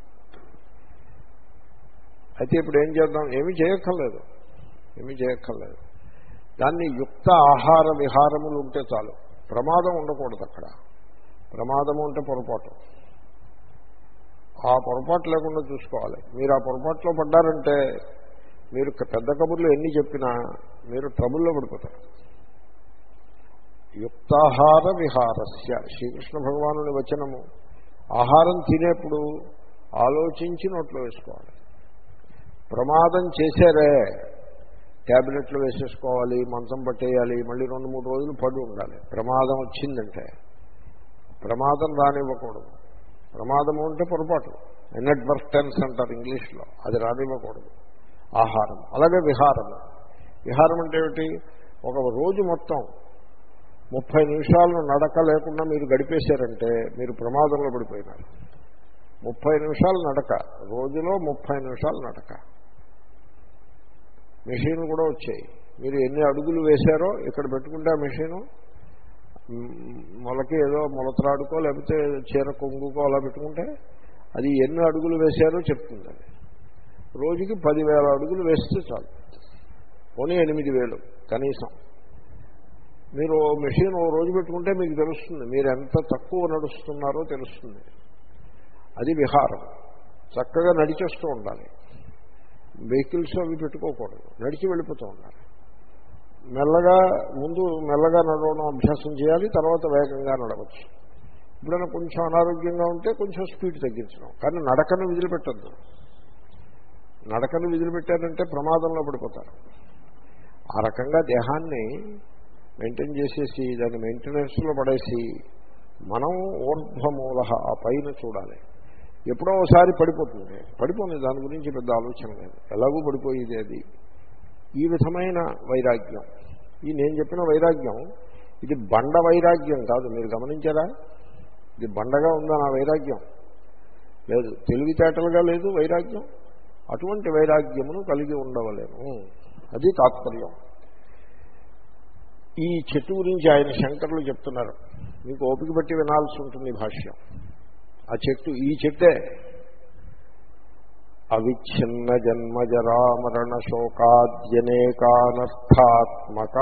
అయితే ఇప్పుడు ఏం చేద్దాం? ఏమీ చేయక్కర్లేదు, ఏమీ చేయక్కర్లేదు. దాన్ని యుక్త ఆహార విహారములు ఉంటే చాలు. ప్రమాదం ఉండకూడదు అక్కడ. ప్రమాదము అంటే పొరపాటు. ఆ పొరపాటు లేకుండా చూసుకోవాలి. మీరు ఆ పొరపాటులో పడ్డారంటే మీరు పెద్ద కబుర్లు ఎన్ని చెప్పినా మీరు ట్రబుల్లో పడిపోతారు. యుక్తాహార విహారస్య శ్రీకృష్ణ భగవానుని వచనము. ఆహారం తినేప్పుడు ఆలోచించి నోట్లో వేసుకోవాలి. ప్రమాదం చేశారే, ట్యాబ్లెట్లు వేసేసుకోవాలి, మంచం పట్టేయాలి, మళ్ళీ రెండు మూడు రోజులు పడి ఉండాలి. ప్రమాదం వచ్చిందంటే ప్రమాదం రానివ్వకూడదు. ప్రమాదము అంటే పొరపాటు, ఇన్అడ్వర్టెన్స్ అంటారు ఇంగ్లీష్లో, అది రానివ్వకూడదు. ఆహారం అలాగే విహారము. విహారం అంటే ఏమిటి? ఒక రోజు మొత్తం ముప్పై నిమిషాలను నడక లేకుండా మీరు గడిపేశారంటే మీరు ప్రమాదంలో పడిపోయినారు. ముప్పై నిమిషాలు నడక, రోజులో ముప్పై నిమిషాలు నడక. మెషిన్లు కూడా వచ్చాయి. మీరు ఎన్ని అడుగులు వేశారో ఇక్కడ పెట్టుకుంటే ఆ మెషిను మొలకి ఏదో మొలతరాడుకో లేకపోతే చీర కొంగుకో అలా పెట్టుకుంటే అది ఎన్ని అడుగులు వేశారో చెప్తుంది. అది రోజుకి పదివేల అడుగులు వేస్తే చాలు, పోనీ ఎనిమిది వేలు కనీసం. మీరు మెషిన్ ఓ రోజు పెట్టుకుంటే మీకు తెలుస్తుంది మీరు ఎంత తక్కువ నడుస్తున్నారో తెలుస్తుంది. అది విహారం. చక్కగా నడిచేస్తూ ఉండాలి. వెహికల్స్ అవి పెట్టుకోకూడదు, నడిచి వెళ్ళిపోతూ ఉండాలి. మెల్లగా ముందు మెల్లగా నడవడం అభ్యాసం చేయాలి, తర్వాత వేగంగా నడవచ్చు. ఎప్పుడైనా కొంచెం అనారోగ్యంగా ఉంటే కొంచెం స్పీడ్ తగ్గించడం, కానీ నడకను విదిలిపెట్టద్దు. నడకను విదిలిపెట్టారంటే ప్రమాదంలో పడిపోతారు. ఆ రకంగా దేహాన్ని మెయింటైన్ చేసేసి దాన్ని మెయింటెనెన్స్లో పడేసి మనం ఊర్ధ్వమూల ఆ పైన చూడాలి. ఎప్పుడో ఒకసారి పడిపోతుంది, పడిపోయింది, దాని గురించి పెద్ద ఆలోచన లేదు, ఎలాగూ పడిపోయేది అది. ఈ విధమైన వైరాగ్యం, ఈ నేను చెప్పిన వైరాగ్యం ఇది బండ వైరాగ్యం కాదు. మీరు గమనించారా? ఇది బండగా ఉందా నా వైరాగ్యం? లేదు. తెలివితేటలుగా లేదు వైరాగ్యం. అటువంటి వైరాగ్యమును కలిగి ఉండవలేను, అది తాత్పర్యం. ఈ చెట్టు గురించి ఆయన శంకరులు చెప్తున్నారు. మీకు ఓపిక బట్టి వినాల్సి ఉంటుంది భాష్యం. ఆ చెట్టు ఈ చెట్టే అవిచ్ఛిన్న జన్మజరామరణ శోకాద్యనేకానర్థాత్మక.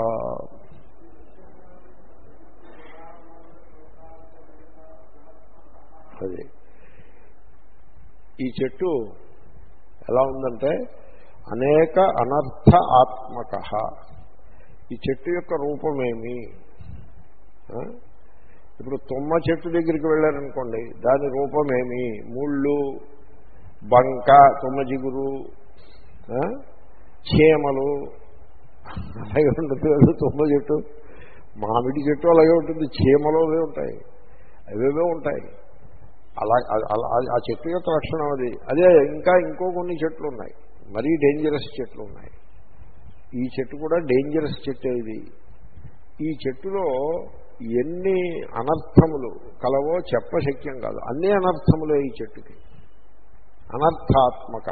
అది ఈ చెట్టు ఎలా ఉందంటే అనేక అనర్థ ఆత్మక. ఈ చెట్టు యొక్క రూపమేమి? ఇప్పుడు తుమ్మ చెట్టు దగ్గరికి వెళ్ళారనుకోండి, దాని రూపమేమి? ముళ్ళు, బంక, తుమ్మ జిగురు, చీమలు, అలాగే ఉంటుంది తుమ్మ చెట్టు. మామిడి చెట్టు అలాగే ఉంటుంది, చీమలు అవే ఉంటాయి, అవేవే ఉంటాయి. అలా ఆ చెట్టు యొక్క లక్షణం అది. అదే ఇంకా ఇంకో కొన్ని చెట్లు ఉన్నాయి, మరీ డేంజరస్ చెట్లు ఉన్నాయి. ఈ చెట్టు కూడా డేంజరస్ చెట్టు. ఇది ఈ చెట్టులో ఎన్ని అనర్థములు కలవో చెప్పశక్యం కాదు. అన్ని అనర్థములే ఈ చెట్టుకి, అనర్థాత్మక.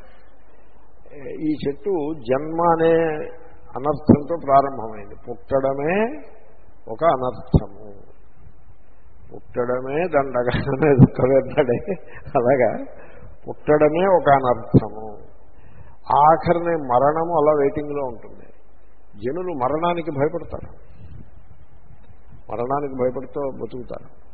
ఈ చెట్టు జన్మ అనే అనర్థంతో ప్రారంభమైంది. పుట్టడమే ఒక అనర్థము, పుట్టడమే దండగా దుఃఖమేనాడే, అలాగా పుట్టడమే ఒక అనర్థము. ఆఖరిని మరణము అలా వెయిటింగ్లో ఉంటుంది. జనులు మరణానికి భయపడతారు, మరణానికి భయపడుతూ బతుకుతారు.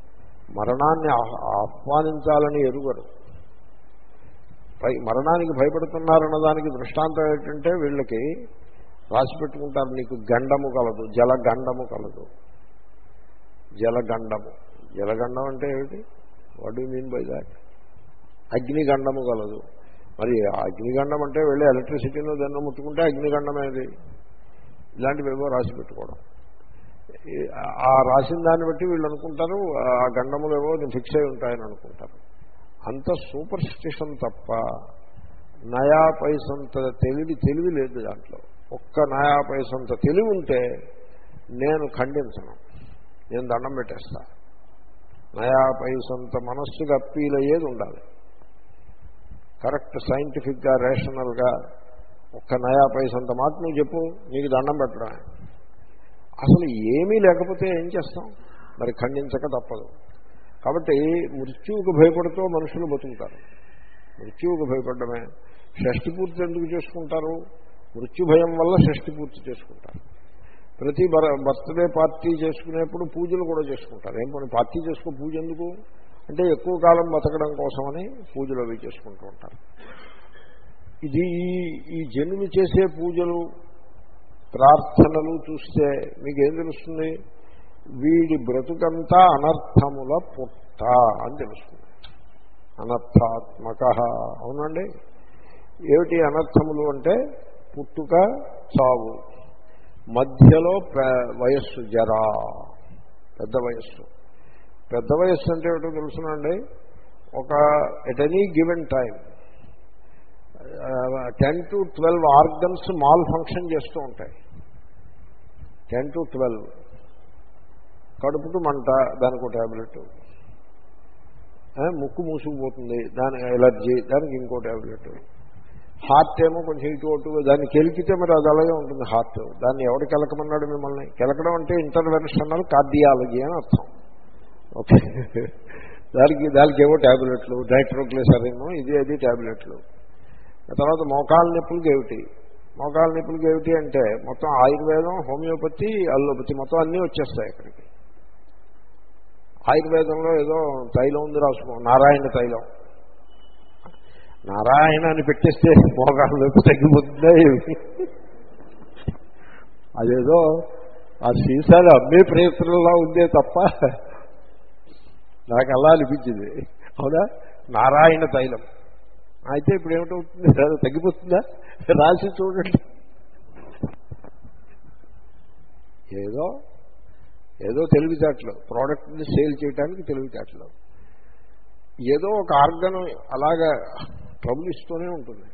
మరణాన్ని ఆహ్వానించాలని ఎరుగరు. పై మరణానికి భయపడుతున్నారన్న దానికి దృష్టాంతం ఏంటంటే వీళ్ళకి రాసి పెట్టుకుంటారు, నీకు గండము కలదు, జలగండము కలదు. జలగండము జలగండం అంటే ఏమిటి? What do mean by that? అగ్నిగండము కలదు. మరి అగ్నిగండం అంటే వెళ్ళి ఎలక్ట్రిసిటీలో దాన్ని ముట్టుకుంటే అగ్నిగండమేది. ఇలాంటివేవో రాసి పెట్టుకోవడం. ఆ రాసిన దాన్ని బట్టి వీళ్ళు అనుకుంటారు ఆ గండములేవో ఫిక్స్ అయి ఉంటాయని అనుకుంటారు. అంత సూపర్ స్టిషన్ తప్ప నయా పైసంత తెలివి తెలివి లేదు దాంట్లో. ఒక్క నయా పైసంత తెలివి ఉంటే నేను ఖండించను, నేను దండం పెట్టేస్తా. నయా పైసంత మనస్సుకు అప్పీల్ అయ్యేది ఉండాలి. కరెక్ట్ సైంటిఫిక్గా రేషనల్గా ఒక్క నయా పైసంత మాట నువ్వు చెప్పు, నీకు దండం పెట్టడమే. అసలు ఏమీ లేకపోతే ఏం చేస్తాం? మరి ఖండించక తప్పదు. కాబట్టి మృత్యువుకు భయపడుతూ మనుషులు బతుకుతారు. మృత్యువుకు భయపడమే. షష్ఠి పూర్తి ఎందుకు చేసుకుంటారు? మృత్యు భయం వల్ల షష్ఠి పూర్తి చేసుకుంటారు. ప్రతి బర్త్డే పార్టీ చేసుకునేప్పుడు పూజలు కూడా చేసుకుంటారు. ఏం పని పార్టీ చేసుకో, పూజ ఎందుకు అంటే ఎక్కువ కాలం బతకడం కోసమని పూజలు అవి చేసుకుంటూ ఉంటారు. ఇది ఈ జనులు చేసే పూజలు ప్రార్థనలు చూస్తే మీకేం తెలుస్తుంది? వీడి బ్రతుకంతా అనర్థముల పుట్ట అని తెలుస్తుంది. అనర్థాత్మక. అవునండి. ఏమిటి అనర్థములు అంటే? పుట్టుక, చావు, మధ్యలో వయస్సు, జరా, పెద్ద వయస్సు. పెద్ద వయస్సు అంటే ఏమిటో తెలుసునండి? ఒక at any given time ten to twelve organs malfunction చేస్తూ ఉంటాయి. టెన్ టు ట్వెల్వ్ కడుపుకు మంట, దానికి ఒక ట్యాబ్లెట్. ముక్కు మూసుకుపోతుంది, దాని ఎలర్జీ, దానికి ఇంకో ట్యాబ్లెట్. హార్ట్ ఏమో కొంచెం ఇటు అటు, దాన్ని కెలికితే మరి అది అలాగే ఉంటుంది హార్ట్. దాన్ని ఎవడు కెలకమన్నాడు మిమ్మల్ని? కెలకడం అంటే ఇంటర్వెన్షనల్ కార్డియాలజీ అని అర్థం. ఓకే, దానికి దానికి ఏవో ట్యాబ్లెట్లు, నైట్రోగ్లిసరిన్, ఇది అది ట్యాబ్లెట్లు. తర్వాత మోకాళ్ళ నొప్పులకి ఏమిటి? మోకాళ్ళ నొప్పులకి ఏమిటి అంటే మొత్తం ఆయుర్వేదం, హోమియోపతి, అల్లోపతి మొత్తం అన్నీ వచ్చేస్తాయి ఇక్కడికి. ఆయుర్వేదంలో ఏదో తైలం ఉంది, రాసుకో, నారాయణ తైలం. నారాయణ అని పెట్టేస్తే మోకాళ్ళ నొప్పి తగ్గిపోతుందా? అదేదో ఆ సీసాలు అమ్మే ప్రయత్నంలో ఉందే తప్ప నాకు అలా అనిపించింది. అవునా? నారాయణ తైలం అయితే ఇప్పుడు ఏమిటవుతుంది? తగ్గిపోతుందా? రాసి చూడండి. ఏదో ఏదో తెలివితేటలు, ప్రోడక్ట్ని సేల్ చేయడానికి తెలివితేటలు. ఏదో ఒక ఆర్గన్ అలాగా ట్రబుల్ ఇస్తూనే ఉంటుంది.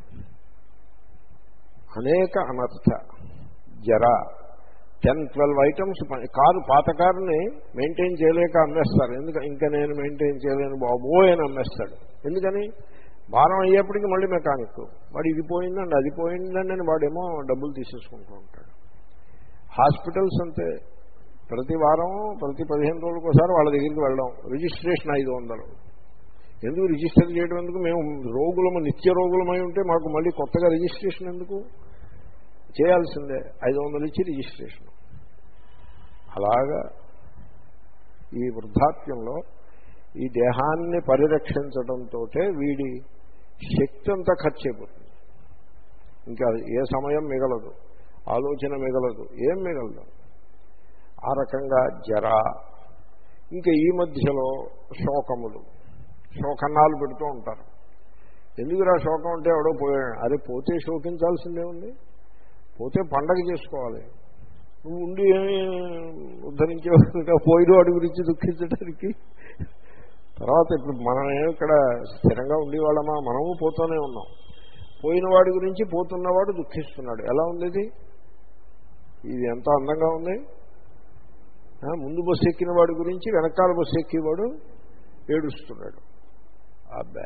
అనేక అనర్థ, జర, టెన్ ట్వెల్వ్ ఐటమ్స్. కారు, పాత కారుని మెయింటైన్ చేయలేక అమ్మేస్తారు. ఎందుకు? ఇంకా నేను మెయింటైన్ చేయలేను బాబోయ్ అని అమ్మేస్తాడు. ఎందుకని? భారం అయ్యేప్పటికీ మళ్ళీ మెకానిక్ వాడు ఇది పోయిందండి అది పోయిందండి అని వాడేమో డబ్బులు తీసేసుకుంటూ ఉంటాడు. హాస్పిటల్స్ అంతే. ప్రతి వారం, ప్రతి పదిహేను రోజులకు ఒకసారి వాళ్ళ దగ్గరికి వెళ్ళడం. రిజిస్ట్రేషన్ ఐదు వందలు. ఎందుకు రిజిస్టర్ చేయడం? ఎందుకు? మేము రోగులము, నిత్య రోగులమై ఉంటే మాకు మళ్ళీ కొత్తగా రిజిస్ట్రేషన్ ఎందుకు? చేయాల్సిందే. ఐదు వందలు ఇచ్చి రిజిస్ట్రేషన్. అలాగా ఈ వృద్ధాప్యంలో ఈ దేహాన్ని పరిరక్షించడంతో వీడి శక్తి అంతా ఖర్చు అయిపోతుంది. ఇంకా ఏ సమయం మిగలదు, ఆలోచన మిగలదు, ఏం మిగలదు. ఆ రకంగా జర. ఇంకా ఈ మధ్యలో శోకములు, శోకన్నాలు పెడుతూ ఉంటారు. ఎందుకురా శోకం అంటే ఎవడో పోయాడు. అరే పోతే శోకించాల్సిందే ఉంది. పోతే పండగ చేసుకోవాలి. నువ్వు ఉండి ఏమి ఉద్ధరించే పోయిన వాడి గురించి దుఃఖించడానికి. తర్వాత ఇప్పుడు మనం ఇక్కడ స్థిరంగా ఉండేవాళ్ళమా? మనము పోతూనే ఉన్నాం. పోయిన వాడి గురించి పోతున్నవాడు దుఃఖిస్తున్నాడు. ఎలా ఉంది ఇది? ఇది ఎంత అందంగా ఉంది. ముందు బస్సు ఎక్కిన వాడి గురించి వెనకాల బస్సు ఎక్కేవాడు ఏడుస్తున్నాడు. అబ్బా.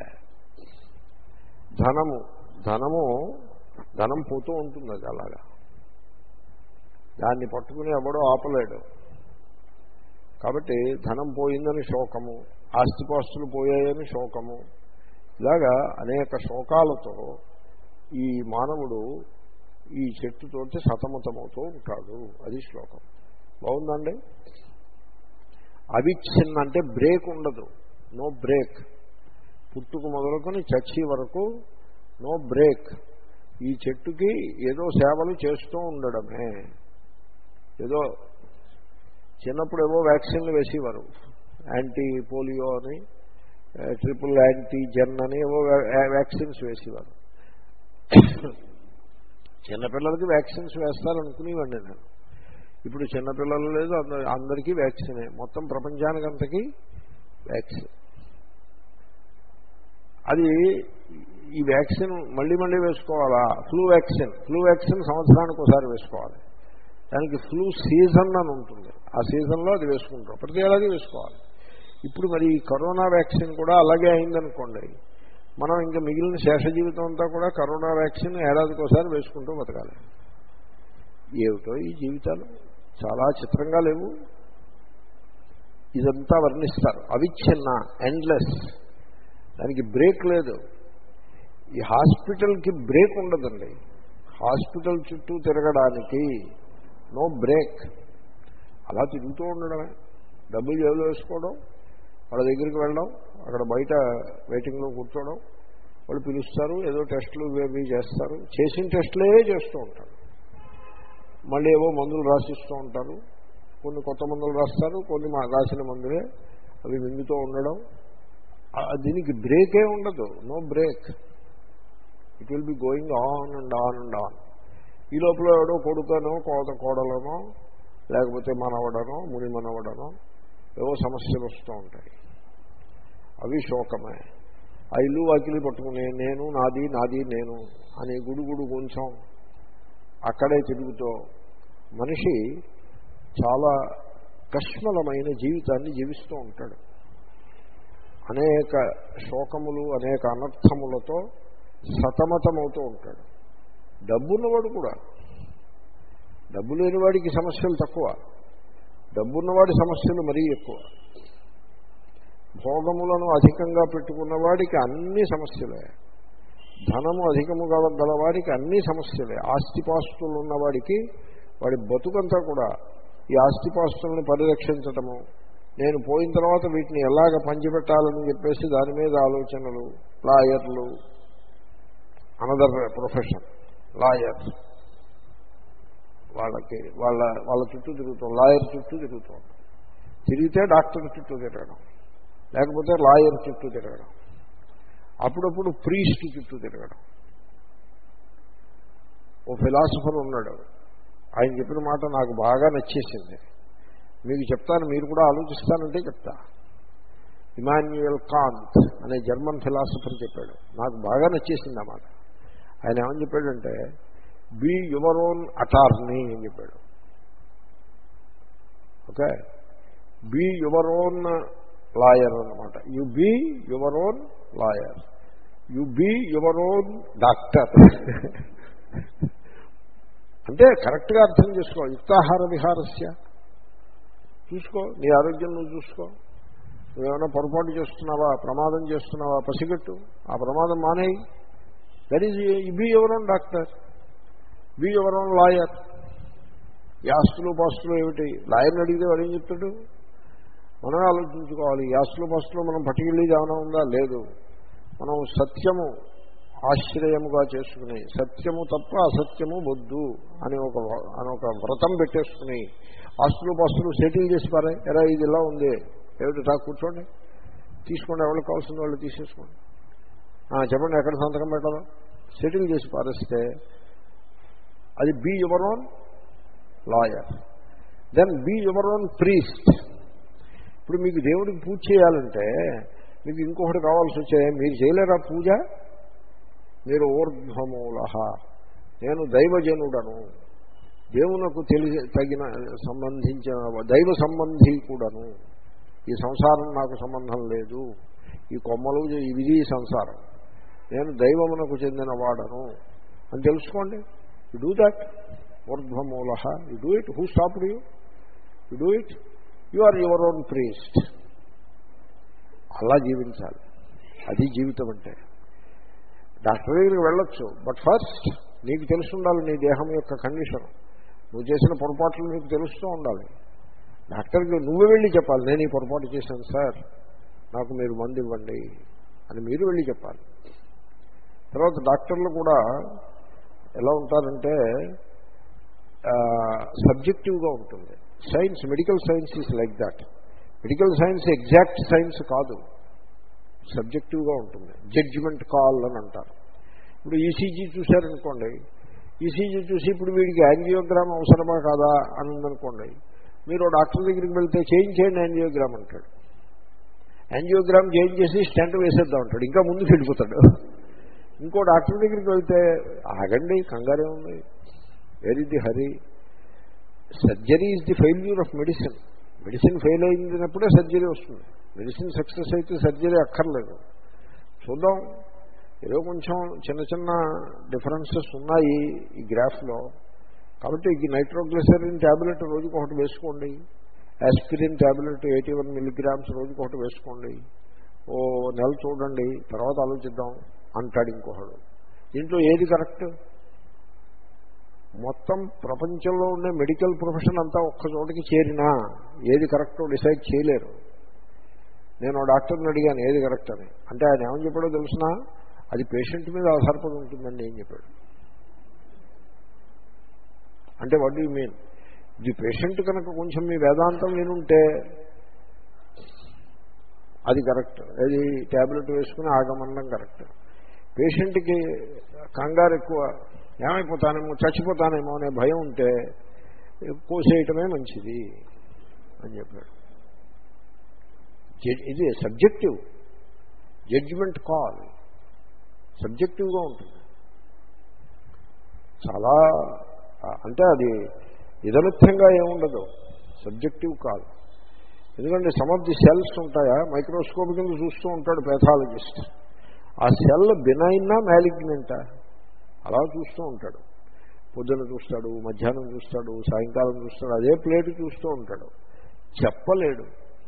ధనము ధనము ధనం పోతూ ఉంటుంది. అది అలాగా దాన్ని పట్టుకుని ఎవడో ఆపలేడు. కాబట్టి ధనం పోయిందని శోకము, ఆస్తిపాస్తులు పోయాయని శోకము, ఇలాగా అనేక శోకాలతో ఈ మానవుడు ఈ చెట్టుతోటి సతమతమవుతూ ఉంటాడు. అది శ్లోకం. బాగుందండి. అవిచ్ఛిన్న అంటే బ్రేక్ ఉండదు, నో బ్రేక్. పుట్టుకు మొదలుకొని చచ్చి వరకు నో బ్రేక్. ఈ చెట్టుకి ఏదో సేవలు చేస్తూ ఉండడమే. ఏదో చిన్నప్పుడు ఏవో వ్యాక్సిన్లు వేసేవారు, యాంటీ పోలియో అని, ట్రిపుల్ యాంటీ జెన్ అని ఏవో వ్యాక్సిన్స్ వేసేవారు. చిన్నపిల్లలకి వ్యాక్సిన్స్ వేస్తారనుకునేవాడిని నేను. ఇప్పుడు చిన్నపిల్లలు లేదు, అందరికీ వ్యాక్సినే, మొత్తం ప్రపంచానికంతకీ వ్యాక్సిన్. అది ఈ వ్యాక్సిన్ మళ్ళీ మళ్ళీ వేసుకోవాలా? ఫ్లూ వ్యాక్సిన్ ఫ్లూ వ్యాక్సిన్ సంవత్సరానికి ఒకసారి వేసుకోవాలి. దానికి ఫ్లూ సీజన్ అని ఉంటుంది, ఆ సీజన్లో అది వేసుకుంటాం, ప్రతి ఏడాది వేసుకోవాలి. ఇప్పుడు మరి ఈ కరోనా వ్యాక్సిన్ కూడా అలాగే అయిందనుకోండి, మనం ఇంకా మిగిలిన శేష జీవితం అంతా కూడా కరోనా వ్యాక్సిన్ ఏడాదికి ఒకసారి వేసుకుంటూ బతకాలి. ఏమిటో ఈ జీవితాలు చాలా చిత్రంగా లేవు. ఇదంతా వర్ణిస్తారు. అవిచ్ఛిన్న, ఎండ్లెస్, దానికి బ్రేక్ లేదు. ఈ హాస్పిటల్కి బ్రేక్ ఉండదండి. హాస్పిటల్ చుట్టూ తిరగడానికి నో బ్రేక్. అలా తిరుగుతూ ఉండడమే. డబ్బులు జేబులో వేసుకోవడం, వాళ్ళ దగ్గరికి వెళ్ళడం, అక్కడ బయట వెయిటింగ్లో కూర్చోవడం, వాళ్ళు పిలుస్తారు, ఏదో టెస్టులు ఇవి చేస్తారు, చేసిన టెస్టులే చేస్తూ ఉంటారు. మళ్ళీ ఏవో మందులు రాసిస్తూ ఉంటారు, కొన్ని కొత్త మందులు రాస్తారు, కొన్ని రాసిన మందులే అవి మింగుతూ ఉండడం. దీనికి బ్రేకే ఉండదు, no break. It will be going on and on and on. ఈ లోపల ఎవడో కొడుకనో కోత కోడలనో లేకపోతే మనవడనో ముని మనవడనో ఏవో సమస్యలు వస్తూ ఉంటాయి. అవి శోకమే. ఆ ఇల్లు వాకిలి పట్టుకుని నేను నాది నాది నేను అని గుడుగుడు కొంచెం అక్కడే తిరుగుతూ మనిషి చాలా కష్మలమైన జీవితాన్ని జీవిస్తూ ఉంటాడు. అనేక శోకములు, అనేక అనర్థములతో సతమతమవుతూ ఉంటాడు. డబ్బున్నవాడు కూడా. డబ్బు లేనివాడికి సమస్యలు తక్కువ, డబ్బున్నవాడి సమస్యలు మరీ ఎక్కువ. భోగములను అధికంగా పెట్టుకున్నవాడికి అన్ని సమస్యలే, ధనము అధికముగా గలవాడికి అన్ని సమస్యలే. ఆస్తిపాస్తులు ఉన్నవాడికి వాడి బతుకంతా కూడా ఈ ఆస్తిపాస్తులను పరిరక్షించటము, నేను పోయిన తర్వాత వీటిని ఎలాగ పంచిపెట్టాలని చెప్పేసి దాని మీద ఆలోచనలు. లాయర్లు, అనదర్ ప్రొఫెషన్ లాయర్, వాళ్ళకి వాళ్ళ వాళ్ళ చుట్టూ తిరుగుతాం, లాయర్ చుట్టూ తిరుగుతాం. తిరిగితే డాక్టర్ చుట్టూ తిరగడం, లేకపోతే లాయర్ చుట్టూ తిరగడం, అప్పుడప్పుడు ప్రీస్ట్ చుట్టూ తిరగడం. ఓ ఫిలాసఫర్ ఉన్నాడు, ఆయన చెప్పిన మాట నాకు బాగా నచ్చేసింది, మీకు చెప్తాను, మీరు కూడా ఆలోచిస్తానంటే చెప్తా. ఇమాన్యుయల్ కాంత్ అనే జర్మన్ ఫిలాసఫర్ చెప్పాడు, నాకు బాగా నచ్చేసింది అన్నమాట. ఆయన ఏమని చెప్పాడంటే, బీ యువర్ ఓన్ అటార్నీ అని చెప్పాడు. Okay, be your own lawyer అన్నమాట. You be your own lawyer, you be your own doctor. అంటే కరెక్ట్గా అర్థం చేసుకో. యుక్తాహార విహారస్య, చూసుకో, నీ ఆరోగ్యం నువ్వు చూసుకో. నువ్వేమైనా పొరపాటు చేస్తున్నావా, ప్రమాదం చేస్తున్నావా, పసిగట్టు, ఆ ప్రమాదం మానేయి. That is be your own doctor, be your own lawyer. ఈ ఆస్తులు పాస్తులు ఏమిటి, లాయర్ని అడిగితే వాడు ఏం చెప్తాడు? మనమే ఆలోచించుకోవాలి. ఈ ఆస్తులు పాస్తులు మనం పట్టుకెళ్ళేది ఏమైనా ఉందా? లేదు. మనం సత్యము ఆశ్రయముగా చేసుకుని, సత్యము తప్ప అసత్యము వద్దు అని ఒక అని ఒక వ్రతం పెట్టేసుకుని ఆస్తులు పాస్తులు సెటిల్ చేసి పారే. ఎలా ఇది ఇలా ఉంది, ఏమిటి రా, కూర్చోండి, తీసుకోండి, ఎవరికి కావాల్సిన వాళ్ళు తీసేసుకోండి, చెప్పండి ఎక్కడ సంతకం పెట్టాలో, సెటిల్ చేసి పారేస్తే అది be your own lawyer. Then be your own priest. ఇప్పుడు మీకు దేవుడికి పూజ చేయాలంటే మీకు ఇంకొకటి కావాల్సి వచ్చే, మీరు చేయలేరా పూజ? మీరు ఊర్ధ్వమూల, నేను దైవజనుడను, దేవునకు తెలిసి తగిన సంబంధించిన దైవ సంబంధి కూడాను, ఈ సంసారం నాకు సంబంధం లేదు, ఈ కొమ్మలు ఇది సంసారం, నేను దైవమునకు చెందిన వాడను అని తెలుసుకోండి. You do that. ఊర్ధ్వమూల, you do it. Who stopped you? You do it. You are your own priest. అలా జీవించాలి. అది జీవితం అంటే. డాక్టర్ దగ్గరికి వెళ్ళొచ్చు, బట్ ఫస్ట్ నీకు తెలుసు ఉండాలి నీ దేహం యొక్క కండిషన్. నువ్వు చేసిన పొరపాట్లు నీకు తెలుస్తూ ఉండాలి. డాక్టర్కి నువ్వే వెళ్ళి చెప్పాలి, నేను ఈ పొరపాటు చేశాను సార్, నాకు మీరు మందు ఇవ్వండి అని మీరు వెళ్ళి చెప్పాలి. తర్వాత డాక్టర్లు కూడా ఎలా ఉంటారంటే సబ్జెక్టివ్గా ఉంటుంది. Science, medical science is like that. Medical science exact science కాదు, సబ్జెక్టివ్గా ఉంటుంది. జడ్జిమెంట్ కాల్ అని అంటారు. ఇప్పుడు ఈసీజీ చూశారనుకోండి, ఈసీజీ చూసి ఇప్పుడు వీడికి యాంజియోగ్రామ్ అవసరమా కాదా అని ఉందనుకోండి, మీరు డాక్టర్ దగ్గరికి వెళ్తే చేయించేయండి యాంజియోగ్రామ్ అంటాడు. యాంజియోగ్రామ్ చేయించేసి స్టెంట్ వేసేద్దాం అంటాడు, ఇంకా ముందుకు వెళ్ళిపోతాడు. ఇంకో డాక్టర్ దగ్గరికి వెళ్తే ఆగండి, కంగారే ఉంది, where is the hurry. Surgery is the failure of medicine. Medicine fail అయినప్పుడే సర్జరీ వస్తుంది. మెడిసిన్ సక్సెస్ అయితే సర్జరీ అక్కర్లేదు. చూద్దాం, ఏదో కొంచెం చిన్న చిన్న డిఫరెన్సెస్ ఉన్నాయి ఈ గ్రాఫ్లో. కాబట్టి ఈ నైట్రోగ్లిసరిన్ ట్యాబ్లెట్ రోజుకి ఒకటి వేసుకోండి, aspirin tablet eighty one milligrams రోజుకి ఒకటి వేసుకోండి, ఓ నెల చూడండి, తర్వాత ఆలోచిద్దాం అంటాడు ఇంకొకడు. దీంట్లో ఏది కరెక్ట్? మొత్తం ప్రపంచంలో ఉండే మెడికల్ ప్రొఫెషన్ అంతా ఒక్క చోటకి చేరినా ఏది కరెక్టో డిసైడ్ చేయలేరు. నేను డాక్టర్ని అడిగాను ఏది కరెక్ట్ అని, అంటే ఆయన ఏమని చెప్పాడో తెలిసినా, అది పేషెంట్ మీద ఆధారపడి ఉంటుందండి ఏం చెప్పాడు. అంటే what do you mean? The patient కనుక కొంచెం మీ వేదాంతం వినుంటే అది కరెక్ట్, అది ట్యాబ్లెట్ వేసుకుని ఆగమనడం కరెక్ట్. పేషెంట్కి కంగారు ఎక్కువ, ఏమైపోతానేమో చచ్చిపోతానేమో అనే భయం ఉంటే కోసేయటమే మంచిది అని చెప్పాడు. ఇది సబ్జెక్టివ్ జడ్జిమెంట్ కాల్, సబ్జెక్టివ్గా ఉంటుంది చాలా. అంటే అది ఇదమిత్యంగా ఏముండదు, సబ్జెక్టివ్ కాల్. ఎందుకంటే సమ్ ఆఫ్ ది సెల్స్ ఉంటాయా, మైక్రోస్కోప్ కింద చూస్తూ ఉంటాడు పెథాలజిస్ట్. ఆ సెల్ బినైనా మ్యాలిగ్నెంటా అలా చూస్తూ ఉంటాడు. పొద్దున చూస్తాడు, మధ్యాహ్నం చూస్తాడు, సాయంకాలం చూస్తాడు, అదే ప్లేట్ చూస్తూ ఉంటాడు, చెప్పలేడు.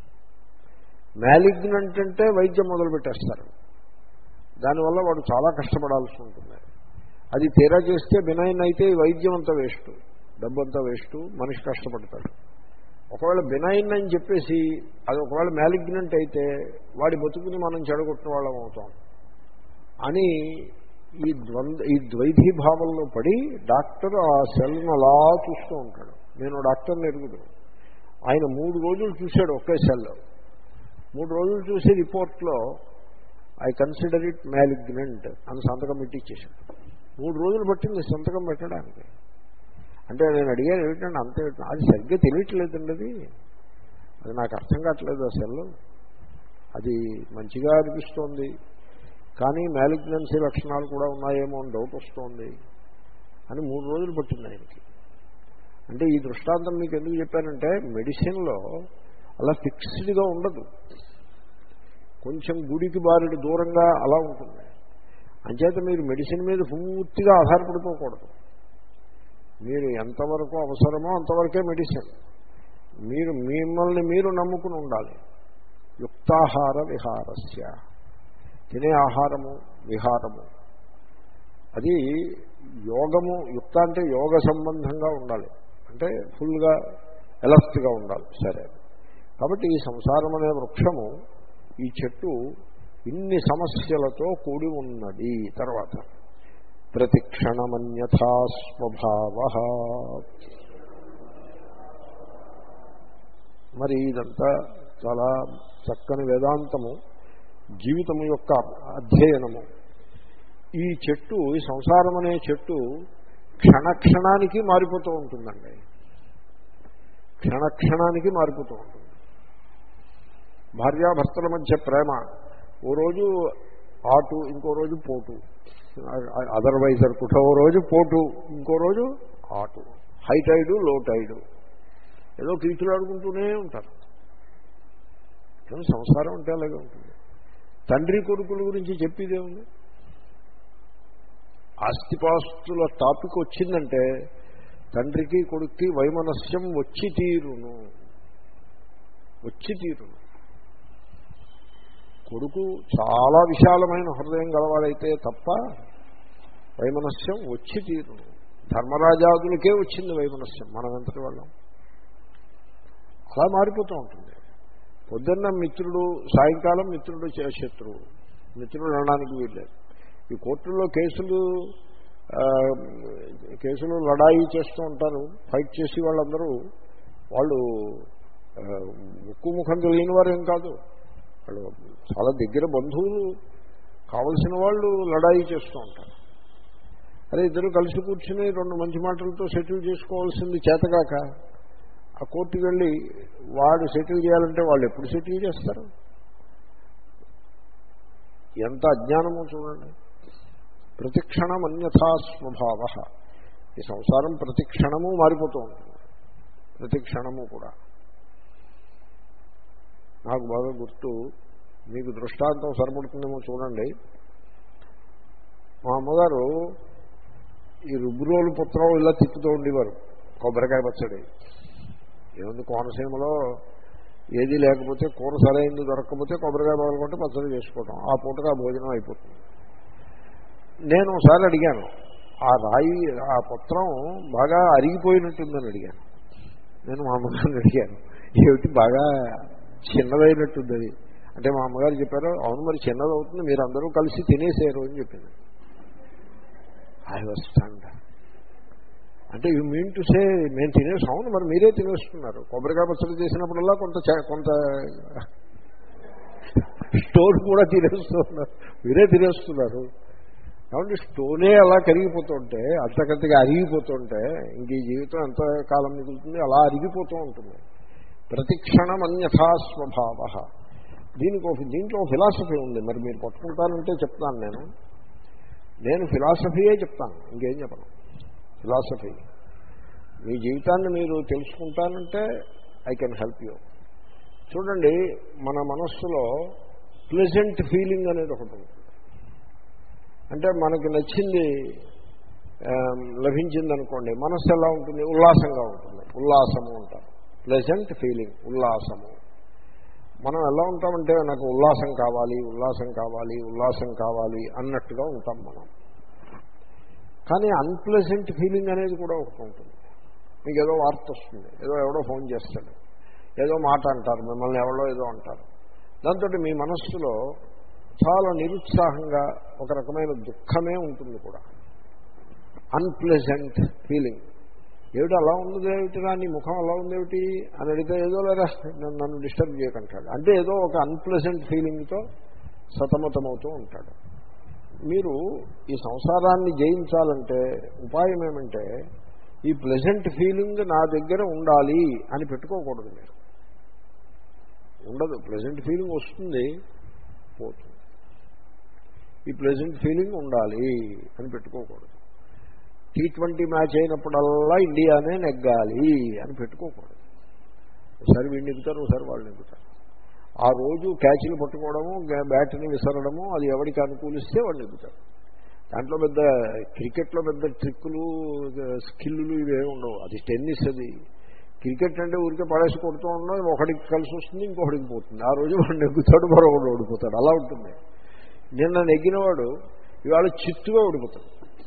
మ్యాలిగ్నెంట్ అంటే వైద్యం మొదలుపెట్టేస్తారు, దానివల్ల వాడు చాలా కష్టపడాల్సి ఉంటుంది. అది తీరా చేస్తే బినైన్ అయితే వైద్యం అంతా వేస్ట్, డబ్బంతా వేస్ట్, మనిషి కష్టపడతాడు. ఒకవేళ బినైన్ అని చెప్పేసి అది ఒకవేళ మ్యాలిగ్నెంట్ అయితే వాడి బతుకుని మనం చెడగొట్టిన వాళ్ళం అవుతాం అని ఈ ద్వంద్వ ఈ ద్వైధీభావంలో పడి డాక్టర్ ఆ సెల్ను అలా చూస్తూ ఉంటాడు. నేను డాక్టర్ని ఎరుగుదు, ఆయన మూడు రోజులు చూశాడు ఒకే సెల్. మూడు రోజులు చూసి రిపోర్ట్లో ఐ కన్సిడర్ ఇట్ మ్యాలిగ్నెంట్ అని సంతకం పెట్టించేశాడు. మూడు రోజులు పట్టింది సంతకం పెట్టడానికి. అంటే నేను అడిగాను ఏమిటంటే అంతే, అది సరిగ్గా తెలియట్లేదండి, అది అది నాకు అర్థం కావట్లేదు ఆ సెల్, అది మంచిగా అనిపిస్తోంది కానీ మ్యాలిగ్నెన్సీ లక్షణాలు కూడా ఉన్నాయేమో అని డౌట్ వస్తోంది అని మూడు రోజులు పట్టింది ఆయనకి. అంటే ఈ దృష్టాంతం మీకు ఎందుకు చెప్పానంటే మెడిసిన్లో అలా ఫిక్స్డ్గా ఉండదు, కొంచెం గుడికి బారుడు దూరంగా అలా ఉంటుంది. అంచేత మీరు మెడిసిన్ మీద పూర్తిగా ఆధారపడిపోకూడదు. మీరు ఎంతవరకు అవసరమో అంతవరకే మెడిసిన్. మీరు మిమ్మల్ని మీరు నమ్ముకుని ఉండాలి. యుక్తాహార విహారస్య, తినే ఆహారము విహారము అది యోగము. యుక్త అంటే యోగ సంబంధంగా ఉండాలి, అంటే ఫుల్గా ఎలర్ట్గా ఉండాలి. సరే, కాబట్టి ఈ సంసారం అనే వృక్షము, ఈ చెట్టు ఇన్ని సమస్యలతో కూడి ఉన్నది. తర్వాత ప్రతిక్షణమన్యథా స్వభావః. మరి ఇదంతా చాలా చక్కని వేదాంతము, జీవితము యొక్క అధ్యయనము. ఈ చెట్టు, ఈ సంసారం అనే చెట్టు క్షణక్షణానికి మారిపోతూ ఉంటుందండి, క్షణక్షణానికి మారిపోతూ ఉంటుంది. భార్యాభర్తల మధ్య ప్రేమ ఓ రోజు ఆటు, ఇంకో రోజు పోటు, అదర్వైజ్ అనుకుంటా, ఓ రోజు పోటు, ఇంకో రోజు ఆటు, హై టైడు లో టైడు, ఏదో కీచులు ఆడుకుంటూనే ఉంటారు. సంసారం అంటే అలాగే ఉంటుంది. తండ్రి కొడుకుల గురించి చెప్పేదేముంది? ఆస్తిపాస్తుల టాపిక్ వచ్చిందంటే తండ్రికి కొడుక్కి వైమనస్యం వచ్చి తీరును, వచ్చి తీరును. కొడుకు చాలా విశాలమైన హృదయం గలవాడైతే తప్ప వైమనస్యం వచ్చి తీరును. ధర్మరాజాదులకే వచ్చింది వైమనస్యం, మనం ఎంతటి వాళ్ళం. అలా మారిపోతూ ఉంటుంది. పొద్దున్న మిత్రుడు, సాయంకాలం మిత్రుడు శత్రువు. మిత్రుడు అనడానికి వీల్లేదు. ఈ కోర్టుల్లో కేసులు కేసులు లడాయి చేస్తూ ఉంటారు. ఫైట్ చేసి వాళ్ళందరూ వాళ్ళు ముక్కు ముఖం తెలియని వారు ఏం కాదు. వాళ్ళు చాలా దగ్గర బంధువులు, కావలసిన వాళ్ళు లడాయి చేస్తూ ఉంటారు. అదే ఇద్దరు కలిసి కూర్చుని రెండు మంచి మాటలతో సెటిల్ చేసుకోవాల్సింది చేతగాక ఆ కోర్టుకు వెళ్ళి వాడు సెటిల్ చేయాలంటే వాళ్ళు ఎప్పుడు సెటిల్ చేస్తారు? ఎంత అజ్ఞానమో చూడండి. ప్రతిక్షణం అన్యథా స్వభావ. ఈ సంసారం ప్రతిక్షణము మారిపోతూ ఉంటుంది. ప్రతిక్షణము కూడా. నాకు బాగా గుర్తు, మీకు దృష్టాంతం సరిపడుతుందేమో చూడండి. మా అమ్మగారు ఈ రుబ్బురోలు పుత్రం ఇలా తిప్పుతూ ఉండేవారు. కొబ్బరికాయ పచ్చడి ఏముంది, కోనసీమలో ఏది లేకపోతే కూర సరైనది దొరకకపోతే కొబ్బరికాయ పగలకొట్టి పచ్చడి చేసుకోవటం, ఆ పూటగా భోజనం అయిపోతుంది. నేను ఒకసారి అడిగాను, ఆ రాయి ఆ పుత్రం బాగా అరిగిపోయినట్టుందని అడిగాను. నేను మా అమ్మగారిని అడిగాను, ఏమిటి బాగా చిన్నదైనట్టుంది అది అంటే. మా అమ్మగారు చెప్పారు, అవును మరి చిన్నది అవుతుంది, మీరు అందరూ కలిసి తినేసారు అని చెప్పింది. I was stunned. అంటే యూ మీన్ టు సే మేము తినేసాం, అవును మరి మీరే తినేస్తున్నారు. కొబ్బరికాయ పచ్చడి చేసినప్పుడల్లా కొంత కొంత స్టోర్ కూడా తినేస్తున్నారు, మీరే తినేస్తున్నారు. కాబట్టి స్టోనే అలా కరిగిపోతుంటే, అంతకంతగా అరిగిపోతుంటే ఇంక ఈ జీవితం ఎంత కాలం మిగులుతుంది? అలా అరిగిపోతూ ఉంటుంది. ప్రతిక్షణం అన్యథా స్వభావ. దీనికి ఒక దీంట్లో ఫిలాసఫీ ఉంది. మరి మీరు పట్టుకుంటానంటే చెప్తాను. నేను నేను ఫిలాసఫీయే చెప్తాను, ఇంకేం చెప్పను. ఫిలాసఫీ మీ జీవితాన్ని మీరు తెలుసుకుంటానంటే ఐ కెన్ హెల్ప్ యూ. చూడండి, మన మనస్సులో ప్లెజెంట్ ఫీలింగ్ అనేది ఒకటి ఉంటుంది. అంటే మనకి నచ్చింది లభించింది అనుకోండి, మనస్సు ఎలా ఉంటుంది? ఉల్లాసంగా ఉంటుంది. ఉల్లాసము అంటారు. ప్లెజెంట్ ఫీలింగ్, ఉల్లాసము. మనం ఎలా ఉంటామంటే నాకు ఉల్లాసం కావాలి, ఉల్లాసం కావాలి, ఉల్లాసం కావాలి అన్నట్టుగా ఉంటాం మనం. కానీ అన్ప్లెజెంట్ ఫీలింగ్ అనేది కూడా ఒకటి ఉంటుంది. మీకు ఏదో వార్త వస్తుంది, ఏదో ఎవడో ఫోన్ చేస్తాడు, ఏదో మాట అంటారు, మిమ్మల్ని ఎవడో ఏదో అంటారు. దాంతో మీ మనస్సులో చాలా నిరుత్సాహంగా ఒక రకమైన దుఃఖమే ఉంటుంది కూడా. Unpleasant feeling. ఏమిటి అలా ఉంది, ఏమిటిరా నీ ముఖం అలా ఉందేమిటి అని అడిగితే, ఏదో లేదా నన్ను డిస్టర్బ్ చేయకంటాడు. అంటే ఏదో ఒక అన్ప్లెజెంట్ ఫీలింగ్తో సతమతమవుతూ ఉంటాడు. మీరు ఈ సంసారాన్ని జయించాలంటే ఉపాయం ఏమంటే, ఈ ప్లెజెంట్ ఫీలింగ్ నా దగ్గర ఉండాలి అని పెట్టుకోకూడదు. మీరు ఉండదు. ప్లెజెంట్ ఫీలింగ్ వస్తుంది, పోతుంది. ఈ ప్లెజెంట్ ఫీలింగ్ ఉండాలి అని పెట్టుకోకూడదు. టీ ట్వంటీ మ్యాచ్ అయినప్పుడల్లా ఇండియానే నెగ్గాలి అని పెట్టుకోకూడదు. ఒకసారి వీళ్ళు నెగ్గుతారు, ఒకసారి వాళ్ళు నెగ్గుతారు. ఆ రోజు క్యాచ్లు పట్టుకోవడము, బ్యాట్ని విసరడము, అది ఎవరికి అనుకూలిస్తే వాళ్ళు నెగ్గుతారు. దాంట్లో పెద్ద క్రికెట్లో పెద్ద ట్రిక్కులు, స్కిల్లు ఇవే ఉండవు. అది టెన్నిస్. అది క్రికెట్ అంటే ఊరికే పడేసి కొడుతూ ఉండడం, ఒకడికి కలిసి వస్తుంది, ఇంకొకటికి పోతుంది. ఆ రోజు వాడు నెగ్గుతాడు, మరొకడు ఓడిపోతాడు. అలా ఉంటుంది. నిన్న నెగ్గినవాడు ఇవాళ చిత్తుగా ఓడిపోతాడు.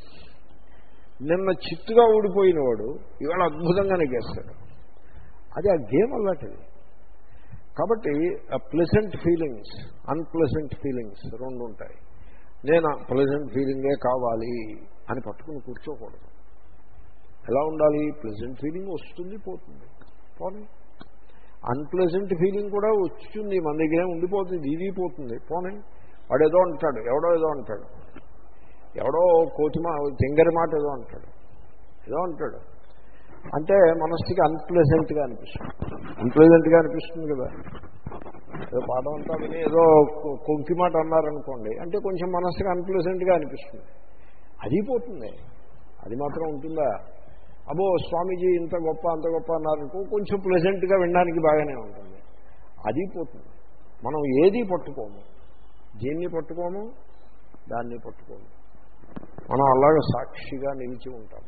నిన్న చిత్తుగా ఓడిపోయినవాడు ఇవాళ అద్భుతంగా నెగ్గేస్తాడు. అది ఆ గేమ్ అలాంటిది. కాబట్టి ప్లెజెంట్ ఫీలింగ్స్, అన్ప్లెజెంట్ ఫీలింగ్స్ రెండు ఉంటాయి. నేను ప్లెజెంట్ ఫీలింగే కావాలి అని పట్టుకుని కూర్చోకూడదు. ఎలా ఉండాలి? ప్లెజెంట్ ఫీలింగ్ వస్తుంది, పోతుంది, పోనీ. అన్ప్లెజెంట్ ఫీలింగ్ కూడా వచ్చింది, మన దగ్గరే ఉండిపోతుంది, ఇది పోతుంది, పోనీ. వాడు ఏదో అంటాడు, ఎవడో ఏదో అంటాడు, ఎవడో కోతి మా తెంగరి మాట ఏదో అంటాడు, ఏదో అంటాడు అంటే మనస్సుకి అన్ప్లెజెంట్గా అనిపిస్తుంది. అన్ప్లెజెంట్గా అనిపిస్తుంది కదా. ఏదో పాఠం అంతా విని ఏదో కొంకి మాట అన్నారనుకోండి, అంటే కొంచెం మనస్సుకి అన్ప్లెజెంట్గా అనిపిస్తుంది. అది పోతుంది. అది మాత్రం ఉంటుందా? అబ్బో స్వామీజీ ఇంత గొప్ప అంత గొప్ప అన్నారనుకో, కొంచెం ప్లెజెంట్గా వినడానికి బాగానే ఉంటుంది. అది పోతుంది. మనం ఏది పట్టుకోము, దీన్ని పట్టుకోము, దాన్ని పట్టుకోము. మనం అలాగ సాక్షిగా నిలిచి ఉంటాం.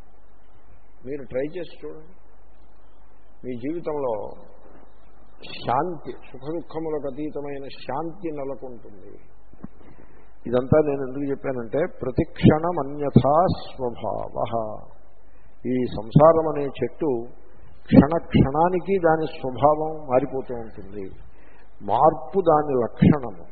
మీరు ట్రై చేసి చూడండి. మీ జీవితంలో శాంతి, సుఖ దుఃఖములకు అతీతమైన శాంతి నెలకొంటుంది. ఇదంతా నేను ఎందుకు చెప్పానంటే, ప్రతిక్షణం అన్యథా స్వభావ. ఈ సంసారం అనే చెట్టు క్షణ క్షణానికి దాని స్వభావం మారిపోతూ ఉంటుంది. మార్పు దాని లక్షణము.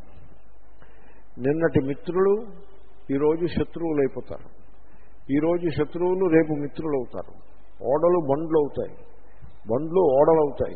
నిన్నటి మిత్రులు ఈరోజు శత్రువులు అయిపోతారు, ఈరోజు శత్రువులు రేపు మిత్రులు అవుతారు. ఓడలు బండ్లు అవుతాయి, బండ్లు ఓడలు అవుతాయి.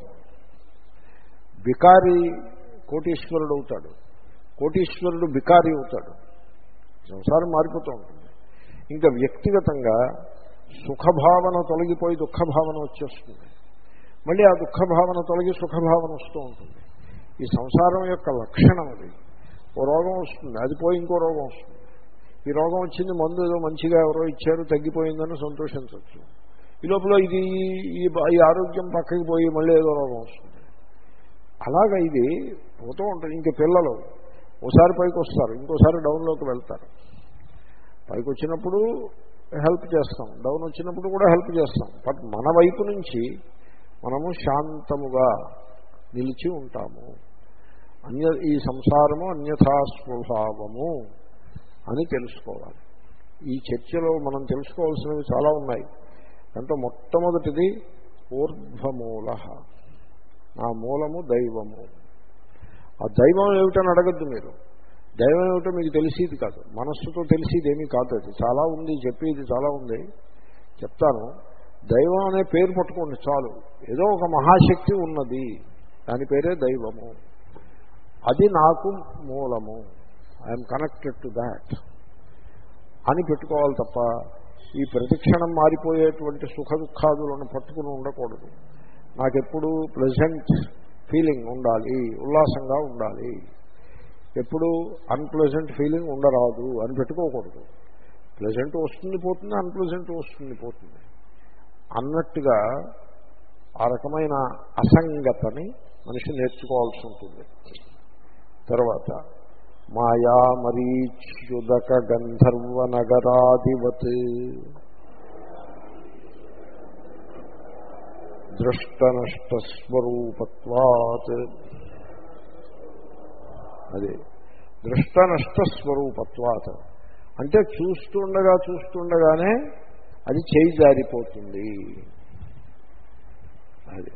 బికారి కోటీశ్వరుడు అవుతాడు, కోటీశ్వరుడు బికారి అవుతాడు. సంసారం మారిపోతూ ఉంటుంది. ఇంకా వ్యక్తిగతంగా సుఖభావన తొలగిపోయి దుఃఖభావన వచ్చేస్తుంది. మళ్ళీ ఆ దుఃఖభావన తొలగి సుఖభావన వస్తూ ఉంటుంది. ఈ సంసారం యొక్క లక్షణం అది. ఓ రోగం వస్తుంది, అది పోయి ఇంకో రోగం వస్తుంది. ఈ రోగం వచ్చింది, మందు ఏదో మంచిగా ఎవరో ఇచ్చారు, తగ్గిపోయిందని సంతోషించవచ్చు. ఈ లోపల ఇది ఈ ఆరోగ్యం పక్కకి పోయి మళ్ళీ ఏదో రోగం వస్తుంది. అలాగా ఇది పోతూ ఉంటుంది. ఇంక పిల్లలు ఓసారి పైకి వస్తారు, ఇంకోసారి డౌన్లోకి వెళ్తారు. పైకి వచ్చినప్పుడు హెల్ప్ చేస్తాం, డౌన్ వచ్చినప్పుడు కూడా హెల్ప్ చేస్తాం. బట్ మన వైపు నుంచి మనము శాంతముగా నిలిచి ఉంటాము. అన్య ఈ సంసారము అన్యథా స్వభావము అని తెలుసుకోవాలి. ఈ చర్చలో మనం తెలుసుకోవాల్సినవి చాలా ఉన్నాయి. దాంట్లో మొట్టమొదటిది ఊర్ధ్వమూల. నా మూలము దైవము. ఆ దైవం ఏమిటని అడగద్దు మీరు. దైవం ఏమిటో మీకు తెలిసేది కాదు, మనస్సుతో తెలిసేది ఏమీ కాదు. అది చాలా ఉంది, చెప్పేది చాలా ఉంది, చెప్తాను. దైవం అనే పేరు పట్టుకోండి చాలు. ఏదో ఒక మహాశక్తి ఉన్నది, దాని పేరే దైవము. అది నాకు మూలము, ఐఎమ్ కనెక్టెడ్ టు దాట్ అని పెట్టుకోవాలి తప్ప ఈ ప్రతిక్షణం మారిపోయేటువంటి సుఖ దుఃఖాదులను పట్టుకుని ఉండకూడదు. నాకెప్పుడు ప్లెజెంట్ ఫీలింగ్ ఉండాలి, ఉల్లాసంగా ఉండాలి, ఎప్పుడు అన్ప్లెజెంట్ ఫీలింగ్ ఉండరాదు అని పెట్టుకోకూడదు. ప్లెజెంట్ వస్తుంది పోతుంది, అన్ప్లెజెంట్ వస్తుంది పోతుంది అన్నట్టుగా ఆ రకమైన అసంగతని మనిషి నేర్చుకోవాల్సి ఉంటుంది. తర్వాత మాయా మరీచ్యుదక గంధర్వ నగరాదివత్ దృష్టనష్టస్వరూపత్వాత్. అదే దృష్టనష్టస్వరూపత్వాత్ అంటే చూస్తుండగా చూస్తుండగానే అది చేయి జారిపోతుంది. అది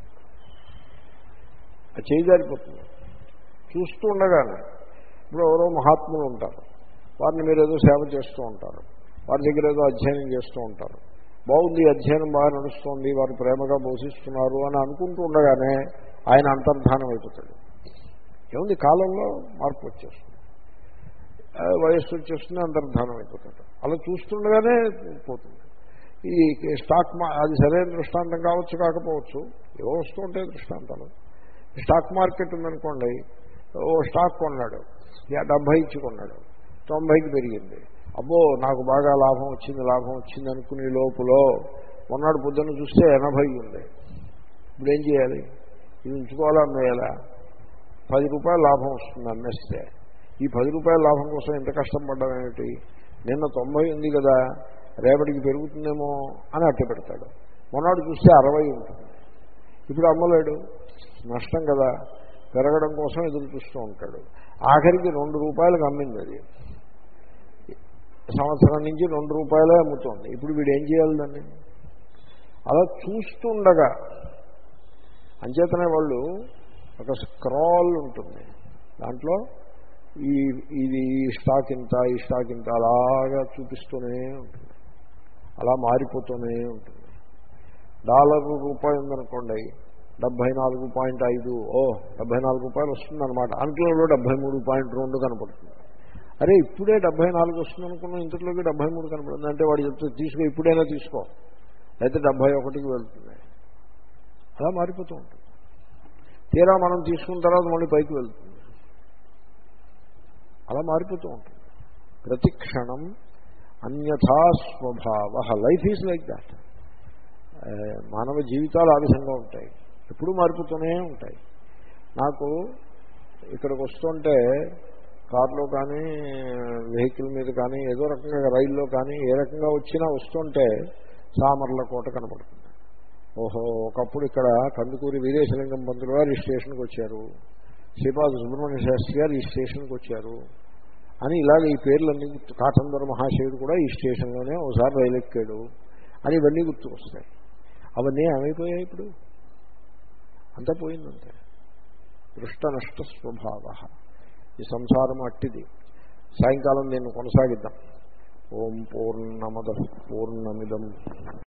అది చేయి జారిపోతుంది చూస్తూ ఉండగానే. ఇప్పుడు ఎవరో మహాత్ములు ఉంటారు, వారిని మీరు ఏదో సేవ చేస్తూ ఉంటారు, వారి దగ్గర ఏదో అధ్యయనం చేస్తూ ఉంటారు. బాగుంది, అధ్యయనం బాగా నడుస్తోంది, వారు ప్రేమగా బోధిస్తున్నారు అని అనుకుంటూ ఉండగానే ఆయన అంతర్ధానం అయిపోతాడు. ఏముంది, కాలంలో మార్పు వచ్చేస్తుంది, వయస్సు వచ్చేస్తుంది, అంతర్ధానం అయిపోతాడు. అలా చూస్తుండగానే పోతుంది. ఈ స్టాక్ మా అది సరైన దృష్టాంతం కావచ్చు కాకపోవచ్చు, ఏవో వస్తూ ఉంటాయి దృష్టాంతాలు. స్టాక్ మార్కెట్ ఉందనుకోండి, ఓ స్టాక్ కొన్నాడు, డెబ్భై ఇచ్చి కొన్నాడు, తొంభైకి పెరిగింది. అబ్బో నాకు బాగా లాభం వచ్చింది లాభం వచ్చింది అనుకునే లోపల మొన్నడు పొద్దున్న చూస్తే ఎనభై ఉంది. ఇప్పుడు ఏం చేయాలి? ఇది ఉంచుకోవాలా అమ్మేయాలా? పది రూపాయల లాభం వస్తుంది అమ్మేస్తే. ఈ పది రూపాయల లాభం కోసం ఎంత కష్టం పడ్డాం ఏమిటి? నిన్న తొంభై ఉంది కదా, రేపటికి పెరుగుతుందేమో అని అట్ట పెడతాడు. మొన్నడు చూస్తే అరవై ఉంటుంది. ఇప్పుడు అమ్మలేడు, నష్టం కదా, పెరగడం కోసం ఎదురు చూస్తూ ఉంటాడు. ఆఖరికి రెండు రూపాయలకు అమ్మింది అది. సంవత్సరం నుంచి రెండు రూపాయలే అమ్ముతోంది. ఇప్పుడు వీడు ఏం చేయాలి దాన్ని? అలా చూస్తుండగా, అంచేతనే వాళ్ళు ఒక స్క్రాల్ ఉంటుంది, దాంట్లో ఈ ఇది ఈ స్టాక్ ఇంత ఈ స్టాక్ ఇంత అలాగా చూపిస్తూనే ఉంటుంది, అలా మారిపోతూనే ఉంటుంది. డాలర్ రూపాయి ఉందనుకోండి, డెబ్భై నాలుగు పాయింట్ ఐదు ఓ డెబ్భై నాలుగు రూపాయలు వస్తుందన్నమాట. అంట్లో డెబ్భై మూడు పాయింట్ రెండు కనపడుతుంది. అరే ఇప్పుడే డెబ్భై నాలుగు వస్తుంది అనుకున్నాం, ఇంతలోకి డెబ్భై మూడు కనపడుతుంది అంటే వాడు చెప్తే తీసుకో, ఇప్పుడైనా తీసుకో, అయితే డెబ్భై ఒకటికి వెళ్తుంది. అలా మారిపోతూ ఉంటుంది. తీరా మనం తీసుకున్న తర్వాత మళ్ళీ పైకి వెళ్తుంది. అలా మారిపోతూ ఉంటుంది ప్రతి క్షణం. అన్యథా స్వభావ. Life is like that. మానవ జీవితాలు ఆ విధంగా ఉంటాయి, ఎప్పుడూ మారిపోతూనే ఉంటాయి. నాకు ఇక్కడికి వస్తుంటే కారులో కానీ వెహికల్ మీద కానీ ఏదో రకంగా రైల్లో కానీ ఏ రకంగా వచ్చినా వస్తుంటే సామర్లకోట కనపడుతుంది. ఓహో, ఒకప్పుడు ఇక్కడ కందుకూరి వీరేశలింగం పంతులు గారు ఈ స్టేషన్కి వచ్చారు, శ్రీపాద సుబ్రహ్మణ్య శాస్త్రి గారు ఈ స్టేషన్కి వచ్చారు అని ఇలాగ ఈ పేర్లన్నీ గుర్తు. కాటందర మహాశయుడు కూడా ఈ స్టేషన్లోనే ఒకసారి రైలు ఎక్కాడు అని ఇవన్నీ గుర్తుకొస్తాయి. అవన్నీ ఏమైపోయాయి? ఇప్పుడు అంతా పోయిందంతే. దృష్ట నష్ట స్వభావ. ఈ సంసారం అట్టిది. సాయంకాలం నేను కొనసాగిద్దాం. ఓం పూర్ణమద పూర్ణమిదం